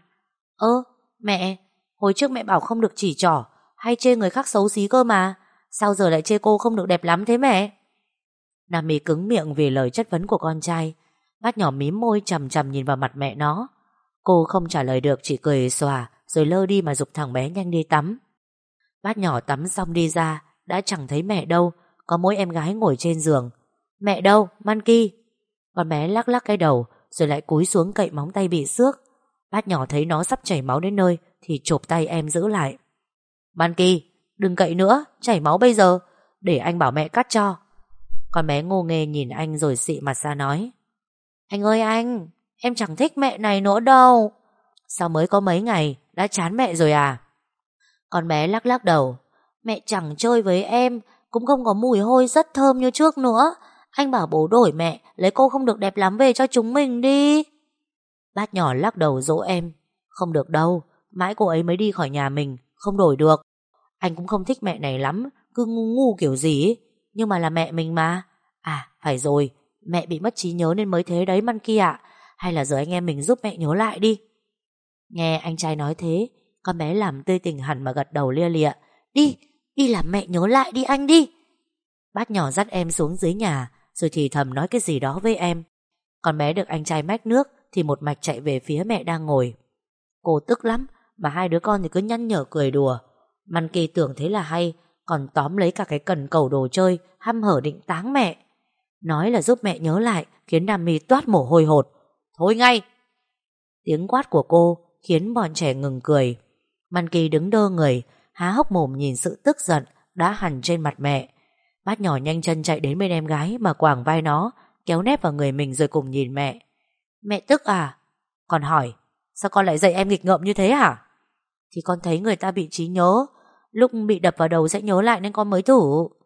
Mẹ, hồi trước mẹ bảo không được chỉ trỏ hay chê người khác xấu xí cơ mà. Sao giờ lại chê cô không được đẹp lắm thế mẹ? Nami cứng miệng vì lời chất vấn của con trai. Bát nhỏ mím môi chằm chằm nhìn vào mặt mẹ nó. Cô không trả lời được, chỉ cười xòa rồi lơ đi mà giục thằng bé nhanh đi tắm. Bát nhỏ tắm xong đi ra đã chẳng thấy mẹ đâu, có mỗi em gái ngồi trên giường. Mẹ đâu, Monkey? Con bé lắc lắc cái đầu rồi lại cúi xuống cậy móng tay bị xước. Bát nhỏ thấy nó sắp chảy máu đến nơi thì chộp tay em giữ lại. Monkey, đừng cậy nữa, chảy máu bây giờ, để anh bảo mẹ cắt cho. Con bé ngô nghê nhìn anh rồi xị mặt ra nói. Anh ơi anh, em chẳng thích mẹ này nữa đâu. Sao mới có mấy ngày đã chán mẹ rồi à? Con bé lắc lắc đầu. Mẹ chẳng chơi với em, cũng không có mùi hôi rất thơm như trước nữa. Anh bảo bố đổi mẹ, lấy cô không được đẹp lắm về cho chúng mình đi. Bát nhỏ lắc đầu dỗ em. Không được đâu, mãi cô ấy mới đi khỏi nhà mình, không đổi được. Anh cũng không thích mẹ này lắm, cứ ngu ngu kiểu gì ấy. Nhưng mà là mẹ mình mà. À, phải rồi, mẹ bị mất trí nhớ nên mới thế đấy Monkey ạ. Hay là giờ anh em mình giúp mẹ nhớ lại đi. Nghe anh trai nói thế, con bé làm tươi tỉnh hẳn mà gật đầu lia lịa. Đi, đi làm mẹ nhớ lại đi anh đi. Bát nhỏ dắt em xuống dưới nhà rồi thì thầm nói cái gì đó với em. Con bé được anh trai mách nước thì một mạch chạy về phía mẹ đang ngồi. Cô tức lắm, mà hai đứa con thì cứ nhăn nhở cười đùa. Monkey tưởng thế là hay, còn tóm lấy cả cái cần cầu đồ chơi, hăm hở định táng mẹ. Nói là giúp mẹ nhớ lại khiến Nami toát mồ hôi hột. Thôi ngay! Tiếng quát của cô khiến bọn trẻ ngừng cười. Monkey đứng đơ người, há hốc mồm nhìn sự tức giận đã hằn trên mặt mẹ. Bát nhỏ nhanh chân chạy đến bên em gái mà quàng vai nó, kéo nép vào người mình rồi cùng nhìn mẹ. Mẹ tức à? Còn hỏi, sao con lại dạy em nghịch ngợm như thế hả? Thì con thấy người ta bị trí nhớ, lúc bị đập vào đầu sẽ nhớ lại nên con mới thử.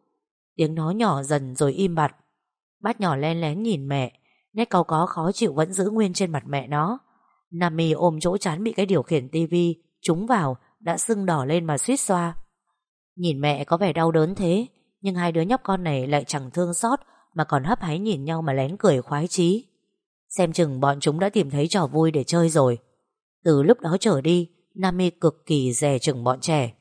Tiếng nó nhỏ dần rồi im bặt. Bát nhỏ len lén nhìn mẹ, nét cau có khó chịu vẫn giữ nguyên trên mặt mẹ nó. Nami ôm chỗ trán bị cái điều khiển tivi trúng vào, đã sưng đỏ lên mà suýt xoa. Nhìn mẹ có vẻ đau đớn thế, nhưng hai đứa nhóc con này lại chẳng thương xót mà còn hấp háy nhìn nhau mà lén cười khoái chí. Xem chừng bọn chúng đã tìm thấy trò vui để chơi rồi. Từ lúc đó trở đi, Nami cực kỳ dè chừng bọn trẻ.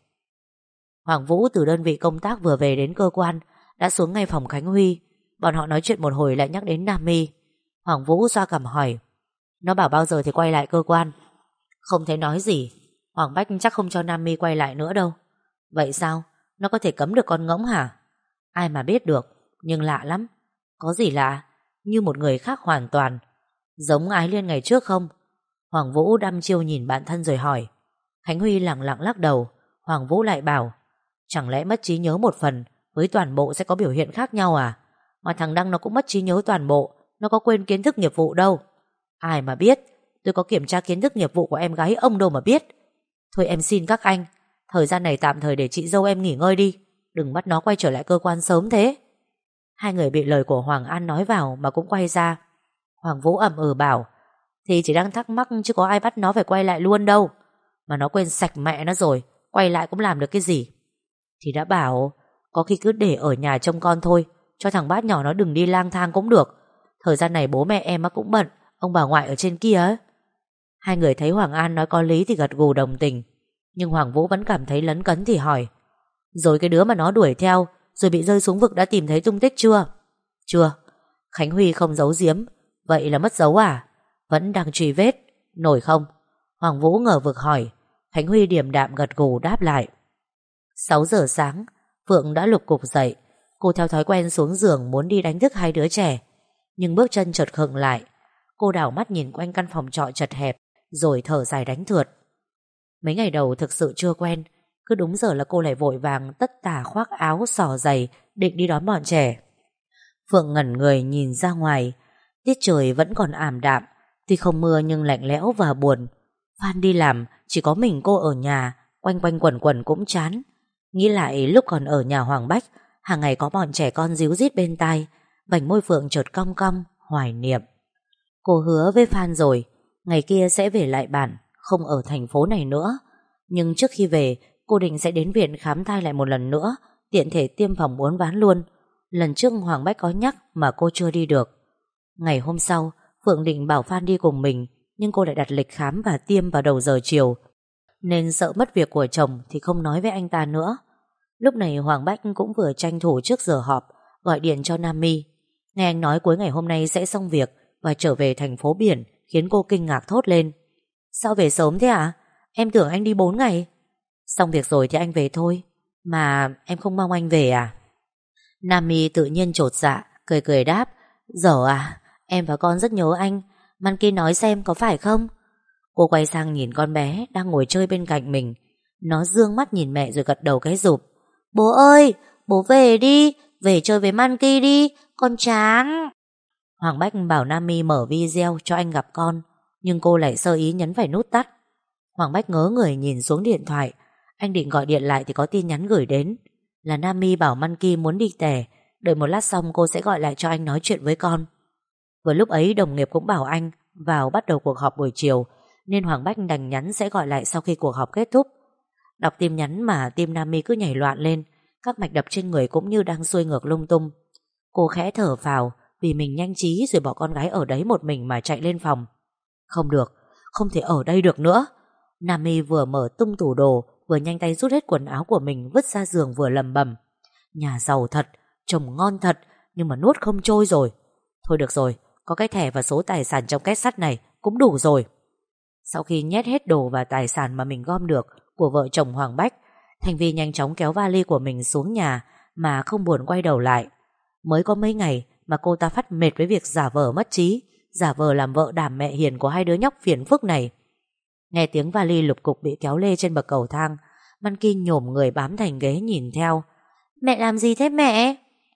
Hoàng Vũ từ đơn vị công tác vừa về đến cơ quan, đã xuống ngay phòng Khánh Huy. Bọn họ nói chuyện một hồi lại nhắc đến Nami. Hoàng Vũ xoa cằm hỏi, nó bảo bao giờ thì quay lại cơ quan? Không thấy nói gì. Hoàng Bách chắc không cho Nami quay lại nữa đâu. Vậy sao? Nó có thể cấm được con ngỗng hả? Ai mà biết được, nhưng lạ lắm. Có gì lạ? Như một người khác hoàn toàn. Giống Ái Liên ngày trước không? Hoàng Vũ đăm chiêu nhìn bạn thân rồi hỏi. Khánh Huy lẳng lặng lắc đầu. Hoàng Vũ lại bảo, chẳng lẽ mất trí nhớ một phần với toàn bộ sẽ có biểu hiện khác nhau à? Mà thằng Đăng nó cũng mất trí nhớ toàn bộ, nó có quên kiến thức nghiệp vụ đâu. Ai mà biết, tôi có kiểm tra kiến thức nghiệp vụ của em gái ông đâu mà biết. Thôi em xin các anh, thời gian này tạm thời để chị dâu em nghỉ ngơi đi, đừng bắt nó quay trở lại cơ quan sớm thế. Hai người bị lời của Hoàng An nói vào mà cũng quay ra. Hoàng Vũ ậm ừ bảo, thì chỉ đang thắc mắc chứ có ai bắt nó phải quay lại luôn đâu. Mà nó quên sạch mẹ nó rồi, quay lại cũng làm được cái gì. Thì đã bảo, có khi cứ để ở nhà trông con thôi, cho thằng bát nhỏ nó đừng đi lang thang cũng được. Thời gian này bố mẹ em cũng bận, ông bà ngoại ở trên kia ấy. Hai người thấy Hoàng An nói có lý thì gật gù đồng tình. Nhưng Hoàng Vũ vẫn cảm thấy lấn cấn thì hỏi, rồi cái đứa mà nó đuổi theo rồi bị rơi xuống vực đã tìm thấy tung tích chưa? Chưa. Khánh Huy không giấu giếm. Vậy là mất dấu à? Vẫn đang truy vết. Nổi không? Hoàng Vũ ngờ vực hỏi. Khánh Huy điềm đạm gật gù đáp lại. 6 giờ sáng, Phượng đã lục cục dậy. Cô theo thói quen xuống giường muốn đi đánh thức hai đứa trẻ, nhưng bước chân chợt khựng lại. Cô đảo mắt nhìn quanh căn phòng trọ chật hẹp, rồi thở dài đánh thượt. Mấy ngày đầu thực sự chưa quen. Cứ đúng giờ là cô lại vội vàng tất tả khoác áo xỏ giày định đi đón bọn trẻ. Phượng ngẩn người nhìn ra ngoài. Tiết trời vẫn còn ảm đạm, tuy không mưa nhưng lạnh lẽo và buồn. Phan đi làm, chỉ có mình cô ở nhà, quanh quanh quẩn quẩn cũng chán. Nghĩ lại lúc còn ở nhà Hoàng Bách, hàng ngày có bọn trẻ con ríu rít bên tai. Vành môi Phượng chợt cong cong, hoài niệm. Cô hứa với Phan rồi, ngày kia sẽ về lại bản, không ở thành phố này nữa. Nhưng trước khi về, cô định sẽ đến viện khám thai lại một lần nữa, tiện thể tiêm phòng uốn ván luôn. Lần trước Hoàng Bách có nhắc mà cô chưa đi được. Ngày hôm sau, Phượng định bảo Phan đi cùng mình, nhưng cô lại đặt lịch khám và tiêm vào đầu giờ chiều, nên sợ mất việc của chồng thì không nói với anh ta nữa. Lúc này Hoàng Bách cũng vừa tranh thủ trước giờ họp, gọi điện cho Nami. Nghe anh nói cuối ngày hôm nay sẽ xong việc và trở về thành phố biển, khiến cô kinh ngạc thốt lên. Sao về sớm thế ạ? Em tưởng anh đi 4 ngày. Xong việc rồi thì anh về thôi. Mà em không mong anh về à? Nami tự nhiên chột dạ, cười cười đáp. Dở à, em và con rất nhớ anh. Manki nói xem có phải không? Cô quay sang nhìn con bé đang ngồi chơi bên cạnh mình. Nó dương mắt nhìn mẹ rồi gật đầu cái rụp. Bố ơi, bố về đi, về chơi với Manki đi, con chán. Hoàng Bách bảo Nami mở video cho anh gặp con, nhưng cô lại sơ ý nhấn phải nút tắt. Hoàng Bách ngớ người nhìn xuống điện thoại. Anh định gọi điện lại thì có tin nhắn gửi đến là Nami bảo Manki muốn đi tè, đợi một lát xong cô sẽ gọi lại cho anh nói chuyện với con. Vừa lúc ấy đồng nghiệp cũng bảo anh vào bắt đầu cuộc họp buổi chiều, nên Hoàng Bách đành nhắn sẽ gọi lại sau khi cuộc họp kết thúc. Đọc tin nhắn mà tim Nami cứ nhảy loạn lên, các mạch đập trên người cũng như đang xuôi ngược lung tung. Cô khẽ thở phào vì mình nhanh trí rồi bỏ con gái ở đấy một mình mà chạy lên phòng. Không được, không thể ở đây được nữa. Nami vừa mở tung tủ đồ, vừa nhanh tay rút hết quần áo của mình vứt ra giường, vừa lầm bầm. Nhà giàu thật, chồng ngon thật, nhưng mà nuốt không trôi rồi. Thôi được rồi, có cái thẻ và số tài sản trong két sắt này cũng đủ rồi. Sau khi nhét hết đồ và tài sản mà mình gom được của vợ chồng Hoàng Bách, Thành Vi nhanh chóng kéo vali của mình xuống nhà mà không buồn quay đầu lại. Mới có mấy ngày mà cô ta phát mệt với việc giả vờ mất trí, giả vờ làm vợ đảm mẹ hiền của hai đứa nhóc phiền phức này. Nghe tiếng vali lục cục bị kéo lê trên bậc cầu thang, Manki nhổm người bám thành ghế nhìn theo. Mẹ làm gì thế mẹ?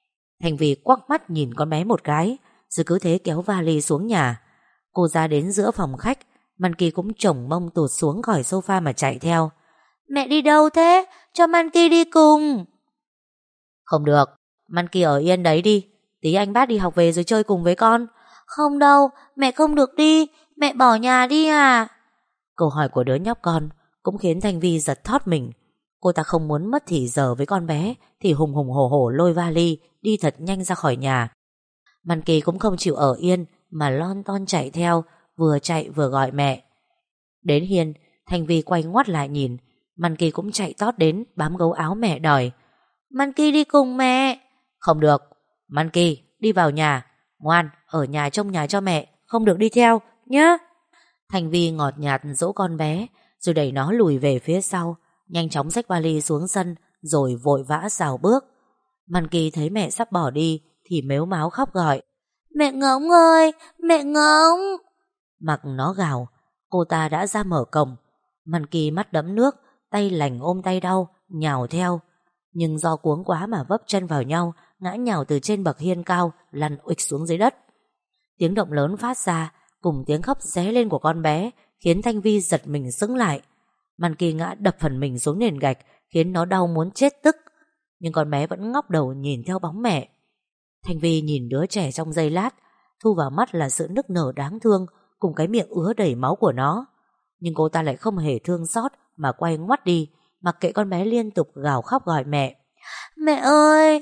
Thành Vi quắc mắt nhìn con bé một cái, rồi cứ thế kéo vali xuống nhà. Cô ra đến giữa phòng khách, Monkey cũng chổng mông tụt xuống khỏi sofa mà chạy theo. Mẹ đi đâu thế? Cho Monkey đi cùng. Không được, Monkey ở yên đấy đi. Tí anh Bát đi học về rồi chơi cùng với con. Không đâu, mẹ không được đi. Mẹ bỏ nhà đi à? Câu hỏi của đứa nhóc con cũng khiến Thanh Vi giật thót mình. Cô ta không muốn mất thì giờ với con bé, thì hùng hùng hổ hổ lôi vali đi thật nhanh ra khỏi nhà. Monkey cũng không chịu ở yên mà lon ton chạy theo, vừa chạy vừa gọi mẹ. Đến hiên, Thanh Vi quay ngoắt lại nhìn. Monkey cũng chạy tót đến bám gấu áo mẹ đòi. Monkey đi cùng mẹ. Không được, Monkey đi vào nhà. Ngoan, ở nhà trông nhà cho mẹ, không được đi theo nhá. Thanh Vi ngọt nhạt dỗ con bé, rồi đẩy nó lùi về phía sau, nhanh chóng xách vali xuống sân, rồi vội vã rào bước. Monkey thấy mẹ sắp bỏ đi thì mếu máo khóc gọi. Mẹ Ngỗng ơi, mẹ Ngỗng. Mặc nó gào, cô ta đã ra mở cổng. Monkey mắt đẫm nước, tay lành ôm tay đau, nhào theo. Nhưng do cuống quá mà vấp chân vào nhau, ngã nhào từ trên bậc hiên cao, lăn uịch xuống dưới đất. Tiếng động lớn phát ra, cùng tiếng khóc ré lên của con bé, khiến Thanh Vi giật mình sững lại. Monkey ngã đập phần mình xuống nền gạch, khiến nó đau muốn chết tức. Nhưng con bé vẫn ngóc đầu nhìn theo bóng mẹ. Thanh Vi nhìn đứa trẻ trong giây lát, thu vào mắt là sự nức nở đáng thương cùng cái miệng ứa đầy máu của nó. Nhưng cô ta lại không hề thương xót mà quay ngoắt đi, mặc kệ con bé liên tục gào khóc gọi mẹ. Mẹ ơi,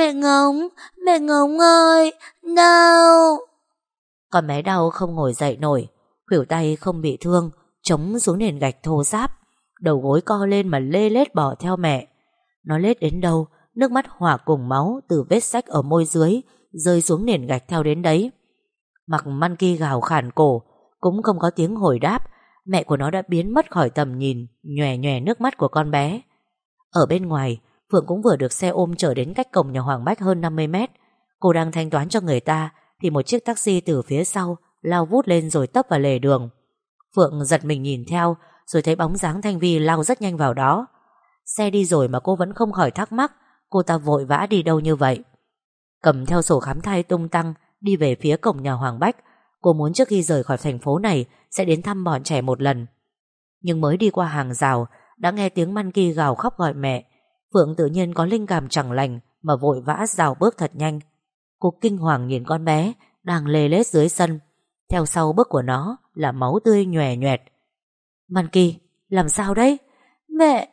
mẹ Ngỗng ơi, đau. Con bé đau không ngồi dậy nổi, khuỷu tay không bị thương, chống xuống nền gạch thô ráp, đầu gối co lên mà lê lết bỏ theo mẹ. Nó lết đến đâu, nước mắt hòa cùng máu từ vết xách ở môi dưới rơi xuống nền gạch theo đến đấy. Mặc Monkey gào khản cổ, cũng không có tiếng hồi đáp. Mẹ của nó đã biến mất khỏi tầm nhìn, nhòe nhòe nước mắt của con bé. Ở bên ngoài, Phượng cũng vừa được xe ôm chở đến cách cổng nhà Hoàng Bách hơn 50 mét. Cô đang thanh toán cho người ta thì một chiếc taxi từ phía sau lao vút lên rồi tấp vào lề đường. Phượng giật mình nhìn theo, rồi thấy bóng dáng Thanh Vi lao rất nhanh vào đó. Xe đi rồi mà cô vẫn không khỏi thắc mắc cô ta vội vã đi đâu như vậy. Cầm theo sổ khám thai tung tăng đi về phía cổng nhà Hoàng Bách. Cô muốn trước khi rời khỏi thành phố này sẽ đến thăm bọn trẻ một lần. Nhưng mới đi qua hàng rào đã nghe tiếng Monkey gào khóc gọi mẹ. Phượng tự nhiên có linh cảm chẳng lành mà vội vã rào bước thật nhanh. Cô kinh hoàng nhìn con bé đang lê lết dưới sân. Theo sau bước của nó là máu tươi nhòe nhòe. Monkey, làm sao đấy? Mẹ,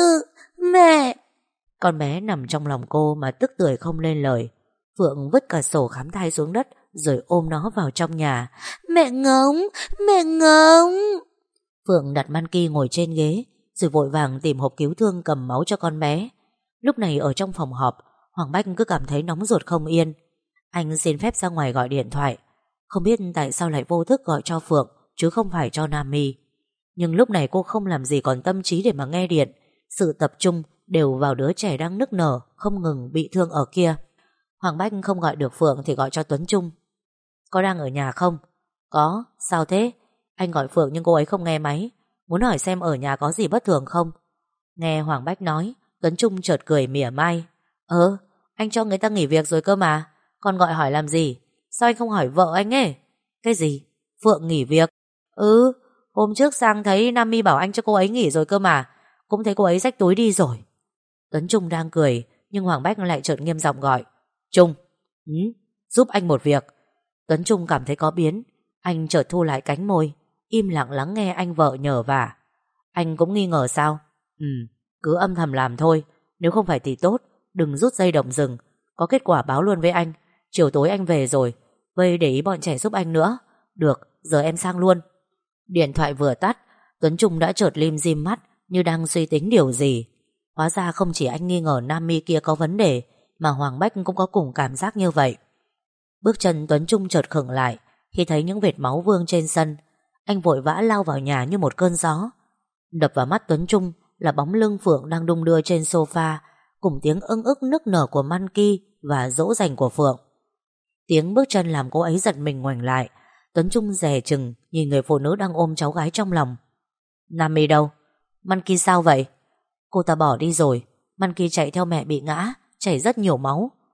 mẹ. Con bé nằm trong lòng cô mà tức tưởi không lên lời. Phượng vứt cả sổ khám thai xuống đất rồi ôm nó vào trong nhà. Mẹ Ngỗng, mẹ Ngỗng. Phượng đặt Monkey ngồi trên ghế rồi vội vàng tìm hộp cứu thương cầm máu cho con bé. Lúc này ở trong phòng họp, Hoàng Bách cứ cảm thấy nóng ruột không yên. Anh xin phép ra ngoài gọi điện thoại. Không biết tại sao lại vô thức gọi cho Phượng chứ không phải cho Nam My. Nhưng lúc này cô không làm gì còn tâm trí để mà nghe điện. Sự tập trung đều vào đứa trẻ đang nức nở không ngừng bị thương ở kia. Hoàng Bách không gọi được Phượng thì gọi cho Tuấn Trung. Có đang ở nhà không? Có, sao thế? Anh gọi Phượng nhưng cô ấy không nghe máy. Muốn hỏi xem ở nhà có gì bất thường không? Nghe Hoàng Bách nói, Tuấn Trung chợt cười mỉa mai. Anh cho người ta nghỉ việc rồi cơ mà. Còn gọi hỏi làm gì? Sao anh không hỏi vợ anh ấy? Cái gì? Phượng nghỉ việc? Hôm trước sang thấy Nam My bảo anh cho cô ấy nghỉ rồi cơ mà. Cũng thấy cô ấy xách túi đi rồi. Tuấn Trung đang cười, nhưng Hoàng Bách lại chợt nghiêm giọng gọi. Trung, giúp anh một việc. Tuấn Trung cảm thấy có biến. Anh chợt thu lại cánh môi, im lặng lắng nghe anh vợ nhờ vả. Anh cũng nghi ngờ sao? Cứ âm thầm làm thôi. Nếu không phải thì tốt, đừng rút dây động rừng. Có kết quả báo luôn với anh. Chiều tối anh về rồi, Vây để ý bọn trẻ giúp anh nữa. Được, giờ em sang luôn. Điện thoại vừa tắt, Tuấn Trung đã chợt lim dim mắt như đang suy tính điều gì. Hóa ra không chỉ anh nghi ngờ Nam My kia có vấn đề, mà Hoàng Bách cũng có cùng cảm giác như vậy. Bước chân Tuấn Trung chợt khựng lại khi thấy những vệt máu vương trên sân. Anh vội vã lao vào nhà như một cơn gió. Đập vào mắt Tuấn Trung là bóng lưng Phượng đang đung đưa trên sofa, cùng tiếng ưng ức nức nở của Monkey và dỗ dành của Phượng. Tiếng bước chân làm cô ấy giật mình ngoảnh lại. Tuấn Trung dè chừng nhìn người phụ nữ đang ôm cháu gái trong lòng. Nam My đâu? Monkey sao vậy? Cô ta bỏ đi rồi. Monkey chạy theo mẹ bị ngã, chảy rất nhiều máu.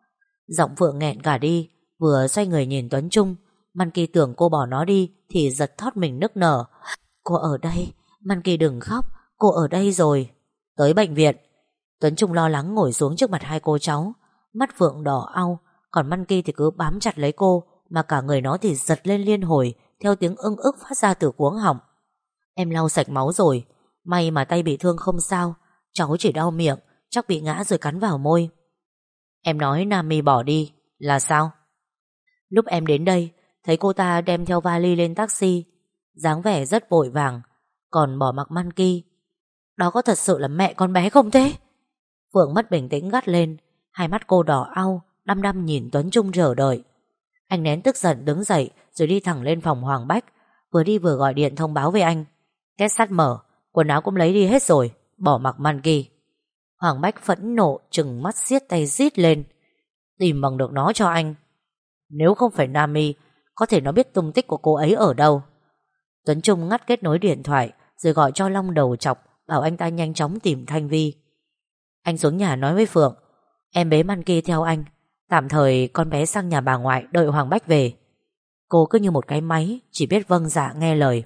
Giọng Phượng nghẹn cả đi, vừa xoay người nhìn Tuấn Trung. Man Kỳ tưởng cô bỏ nó đi thì giật thót mình nức nở. Cô ở đây, Man Kỳ đừng khóc, cô ở đây rồi. Tới bệnh viện. Tuấn Trung lo lắng ngồi xuống trước mặt hai cô cháu. Mắt Phượng đỏ au, còn Man Kỳ thì cứ bám chặt lấy cô, mà cả người nó thì giật lên liên hồi theo tiếng ưng ức phát ra từ cuống họng. Em lau sạch máu rồi, may mà tay bị thương không sao, cháu chỉ đau miệng, chắc bị ngã rồi cắn vào môi. Em nói Nam My bỏ đi là sao? Lúc em đến đây thấy cô ta đem theo vali lên taxi, dáng vẻ rất vội vàng, còn bỏ mặc Man Kỳ. Đó có thật sự là mẹ con bé không thế? Phượng mất bình tĩnh gắt lên, hai mắt cô đỏ au, đăm đăm nhìn Tuấn Trung chờ đợi. Anh nén tức giận đứng dậy rồi đi thẳng lên phòng Hoàng Bách, vừa đi vừa gọi điện thông báo với anh. Két sắt mở, quần áo cũng lấy đi hết rồi, bỏ mặc Man Kỳ. Hoàng Bách phẫn nộ trừng mắt siết tay rít lên. Tìm bằng được nó cho anh. Nếu không phải Nam My, có thể nó biết tung tích của cô ấy ở đâu. Tuấn Trung ngắt kết nối điện thoại rồi gọi cho Long đầu chọc, bảo anh ta nhanh chóng tìm Thanh Vi. Anh xuống nhà nói với Phượng, em bế Man Kỳ theo anh, tạm thời con bé sang nhà bà ngoại đợi Hoàng Bách về. Cô cứ như một cái máy, chỉ biết vâng dạ nghe lời.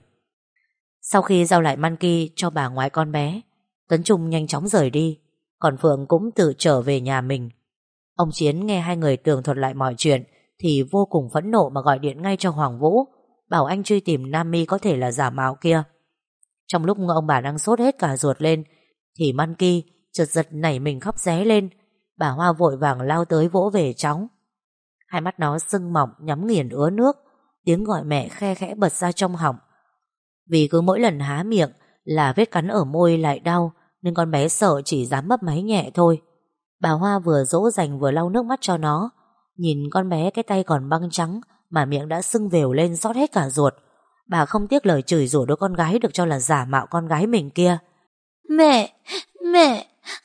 Sau khi giao lại Man Kỳ cho bà ngoại con bé, Tuấn Trung nhanh chóng rời đi, còn Phượng cũng tự trở về nhà mình. Ông Chiến nghe hai người tường thuật lại mọi chuyện thì vô cùng phẫn nộ mà gọi điện ngay cho Hoàng Vũ, bảo anh truy tìm Nam My có thể là giả mạo kia. Trong lúc ông bà đang sốt hết cả ruột lên thì Man Kỳ chợt giật nảy mình khóc ré lên. Bà Hoa vội vàng lao tới vỗ về cháu. Hai mắt nó sưng mọng nhắm nghiền ứa nước, tiếng gọi mẹ khe khẽ bật ra trong họng. Vì cứ mỗi lần há miệng là vết cắn ở môi lại đau, nên con bé sợ chỉ dám mấp máy nhẹ thôi. Bà Hoa vừa dỗ dành vừa lau nước mắt cho nó. Nhìn con bé cái tay còn băng trắng mà miệng đã sưng vèo lên xót hết cả ruột. Bà không tiếc lời chửi rủa đứa con gái được cho là giả mạo con gái mình kia. Mẹ, mẹ.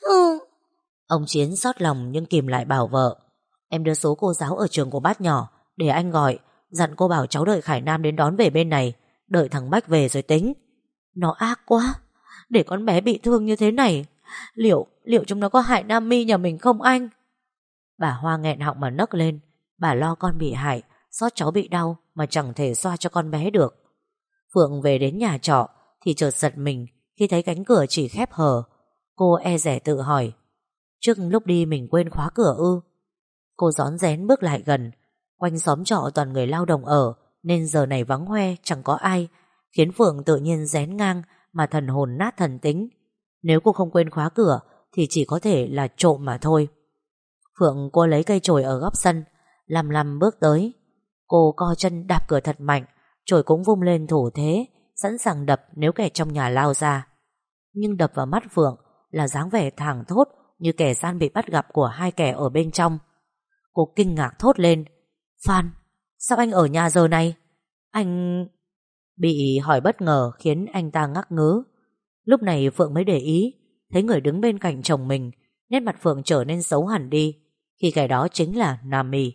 Ông Chiến xót lòng nhưng kìm lại bảo vợ, em đưa số cô giáo ở trường của bác nhỏ để anh gọi, dặn cô bảo cháu đợi Khải Nam đến đón về bên này, đợi thằng Bách về rồi tính. Nó ác quá, để con bé bị thương như thế này, liệu chúng nó có hại Nam My nhà mình không anh? Bà Hoa nghẹn họng mà nấc lên. Bà lo con bị hại, xót cháu bị đau mà chẳng thể xoa cho con bé được. Phượng về đến nhà trọ thì chợt giật mình khi thấy cánh cửa chỉ khép hờ. Cô e dè tự hỏi, trước lúc đi mình quên khóa cửa ư? Cô rón rén bước lại gần. Quanh xóm trọ toàn người lao động ở, nên giờ này vắng hoe chẳng có ai, khiến Phượng tự nhiên rén ngang mà thần hồn nát thần tính. Nếu cô không quên khóa cửa thì chỉ có thể là trộm mà thôi. Phượng cô lấy cây chổi ở góc sân, lăm lăm bước tới. Cô co chân đạp cửa thật mạnh, chổi cũng vung lên thủ thế, sẵn sàng đập nếu kẻ trong nhà lao ra. Nhưng đập vào mắt Phượng là dáng vẻ thảng thốt như kẻ gian bị bắt gặp của hai kẻ ở bên trong. Cô kinh ngạc thốt lên, Phan, sao anh ở nhà giờ này? Anh... Bị hỏi bất ngờ khiến anh ta ngắc ngứ. Lúc này Phượng mới để ý, thấy người đứng bên cạnh chồng mình, nét mặt Phượng trở nên xấu hẳn đi, khi kẻ đó chính là Nam My.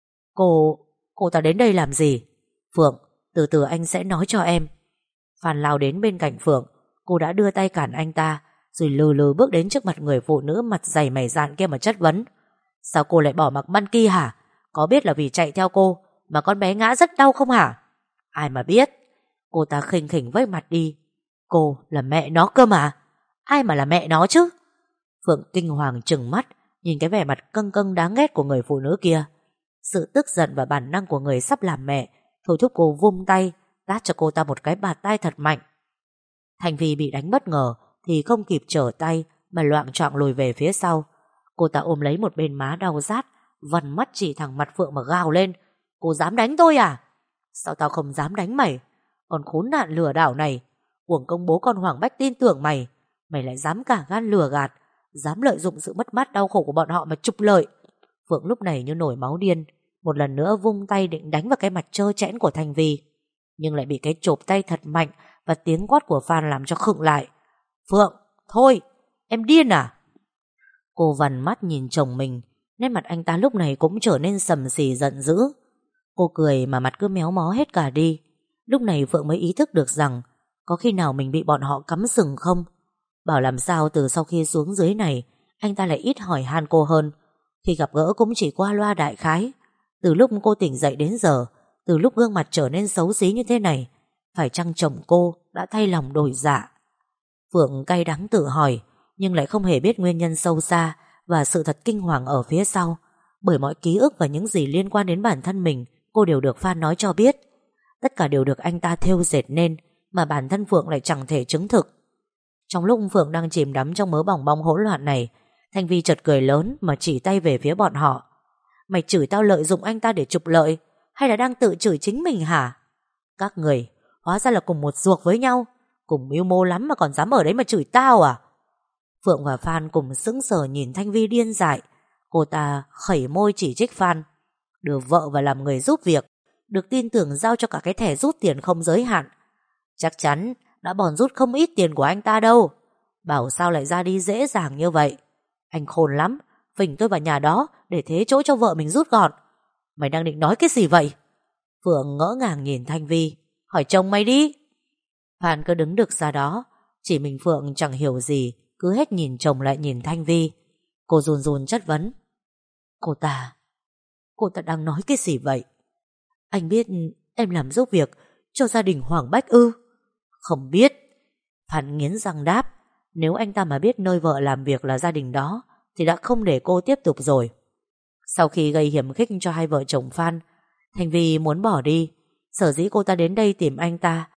Cô ta đến đây làm gì? Phượng, từ từ anh sẽ nói cho em. Phan lao đến bên cạnh Phượng. Cô đã đưa tay cản anh ta, rồi lừ lừ bước đến trước mặt người phụ nữ mặt dày mày dạn kia mà chất vấn. Sao cô lại bỏ mặc Man Kỳ hả? Có biết là vì chạy theo cô mà con bé ngã rất đau không hả? Ai mà biết. Cô ta khinh khỉnh vếch mặt đi. Cô là mẹ nó cơ mà. Ai mà là mẹ nó chứ? Phượng kinh hoàng trừng mắt nhìn cái vẻ mặt căng căng đáng ghét của người phụ nữ kia. Sự tức giận và bản năng của người sắp làm mẹ thôi thúc cô vung tay tát cho cô ta một cái bạt tai thật mạnh. Thành Vi bị đánh bất ngờ thì không kịp trở tay mà loạng choạng lùi về phía sau. Cô ta ôm lấy một bên má đau rát, vằn mắt chỉ thẳng mặt Phượng mà gào lên. Cô dám đánh tôi à? Sao tao không dám đánh mày? Còn khốn nạn lừa đảo này, uổng công bố con Hoàng Bách tin tưởng mày. Mày lại dám cả gan lừa gạt, dám lợi dụng sự mất mát đau khổ của bọn họ mà trục lợi. Phượng lúc này như nổi máu điên, một lần nữa vung tay định đánh vào cái mặt trơ trẽn của Thành Vi, nhưng lại bị cái chộp tay thật mạnh và tiếng quát của Phan làm cho khựng lại. Phượng, thôi, em điên à? Cô vằn mắt nhìn chồng mình, nét mặt anh ta lúc này cũng trở nên sầm sì giận dữ. Cô cười mà mặt cứ méo mó hết cả đi. Lúc này Phượng mới ý thức được rằng có khi nào mình bị bọn họ cắm sừng không. Bảo làm sao từ sau khi xuống dưới này anh ta lại ít hỏi han cô hơn. Khi gặp gỡ cũng chỉ qua loa đại khái. Từ lúc cô tỉnh dậy đến giờ, từ lúc gương mặt trở nên xấu xí như thế này, phải chăng chồng cô đã thay lòng đổi dạ? Phượng cay đắng tự hỏi, nhưng lại không hề biết nguyên nhân sâu xa và sự thật kinh hoàng ở phía sau. Bởi mọi ký ức và những gì liên quan đến bản thân mình cô đều được Phan nói cho biết. Tất cả đều được anh ta thêu dệt nên, mà bản thân Phượng lại chẳng thể chứng thực. Trong lúc Phượng đang chìm đắm trong mớ bòng bong hỗn loạn này, Thanh Vi chợt cười lớn mà chỉ tay về phía bọn họ. Mày chửi tao lợi dụng anh ta để trục lợi, hay là đang tự chửi chính mình hả? Các người hóa ra là cùng một ruột với nhau, cùng mưu mô lắm mà còn dám ở đấy mà chửi tao à? Phượng và Phan cùng sững sờ nhìn Thanh Vi điên dại. Cô ta khẩy môi chỉ trích Phan. Đưa vợ và làm người giúp việc, được tin tưởng giao cho cả cái thẻ rút tiền không giới hạn, chắc chắn đã bòn rút không ít tiền của anh ta đâu. Bảo sao lại ra đi dễ dàng như vậy? Anh khôn lắm, phỉnh tôi vào nhà đó để thế chỗ cho vợ mình rút gọn. Mày đang định nói cái gì vậy? Phượng ngỡ ngàng nhìn Thanh Vi. Hỏi chồng mày đi. Phan cứ đứng đực ra đó. Chỉ mình Phượng chẳng hiểu gì, cứ hết nhìn chồng lại nhìn Thanh Vi. Cô run run chất vấn. Cô ta đang nói cái gì vậy? Anh biết em làm giúp việc cho gia đình Hoàng Bách ư? Không biết. Phan nghiến răng đáp. Nếu anh ta mà biết nơi vợ làm việc là gia đình đó thì đã không để cô tiếp tục rồi. Sau khi gây hiểm khích cho hai vợ chồng Phan, Thanh Vi muốn bỏ đi. Sở dĩ cô ta đến đây tìm anh ta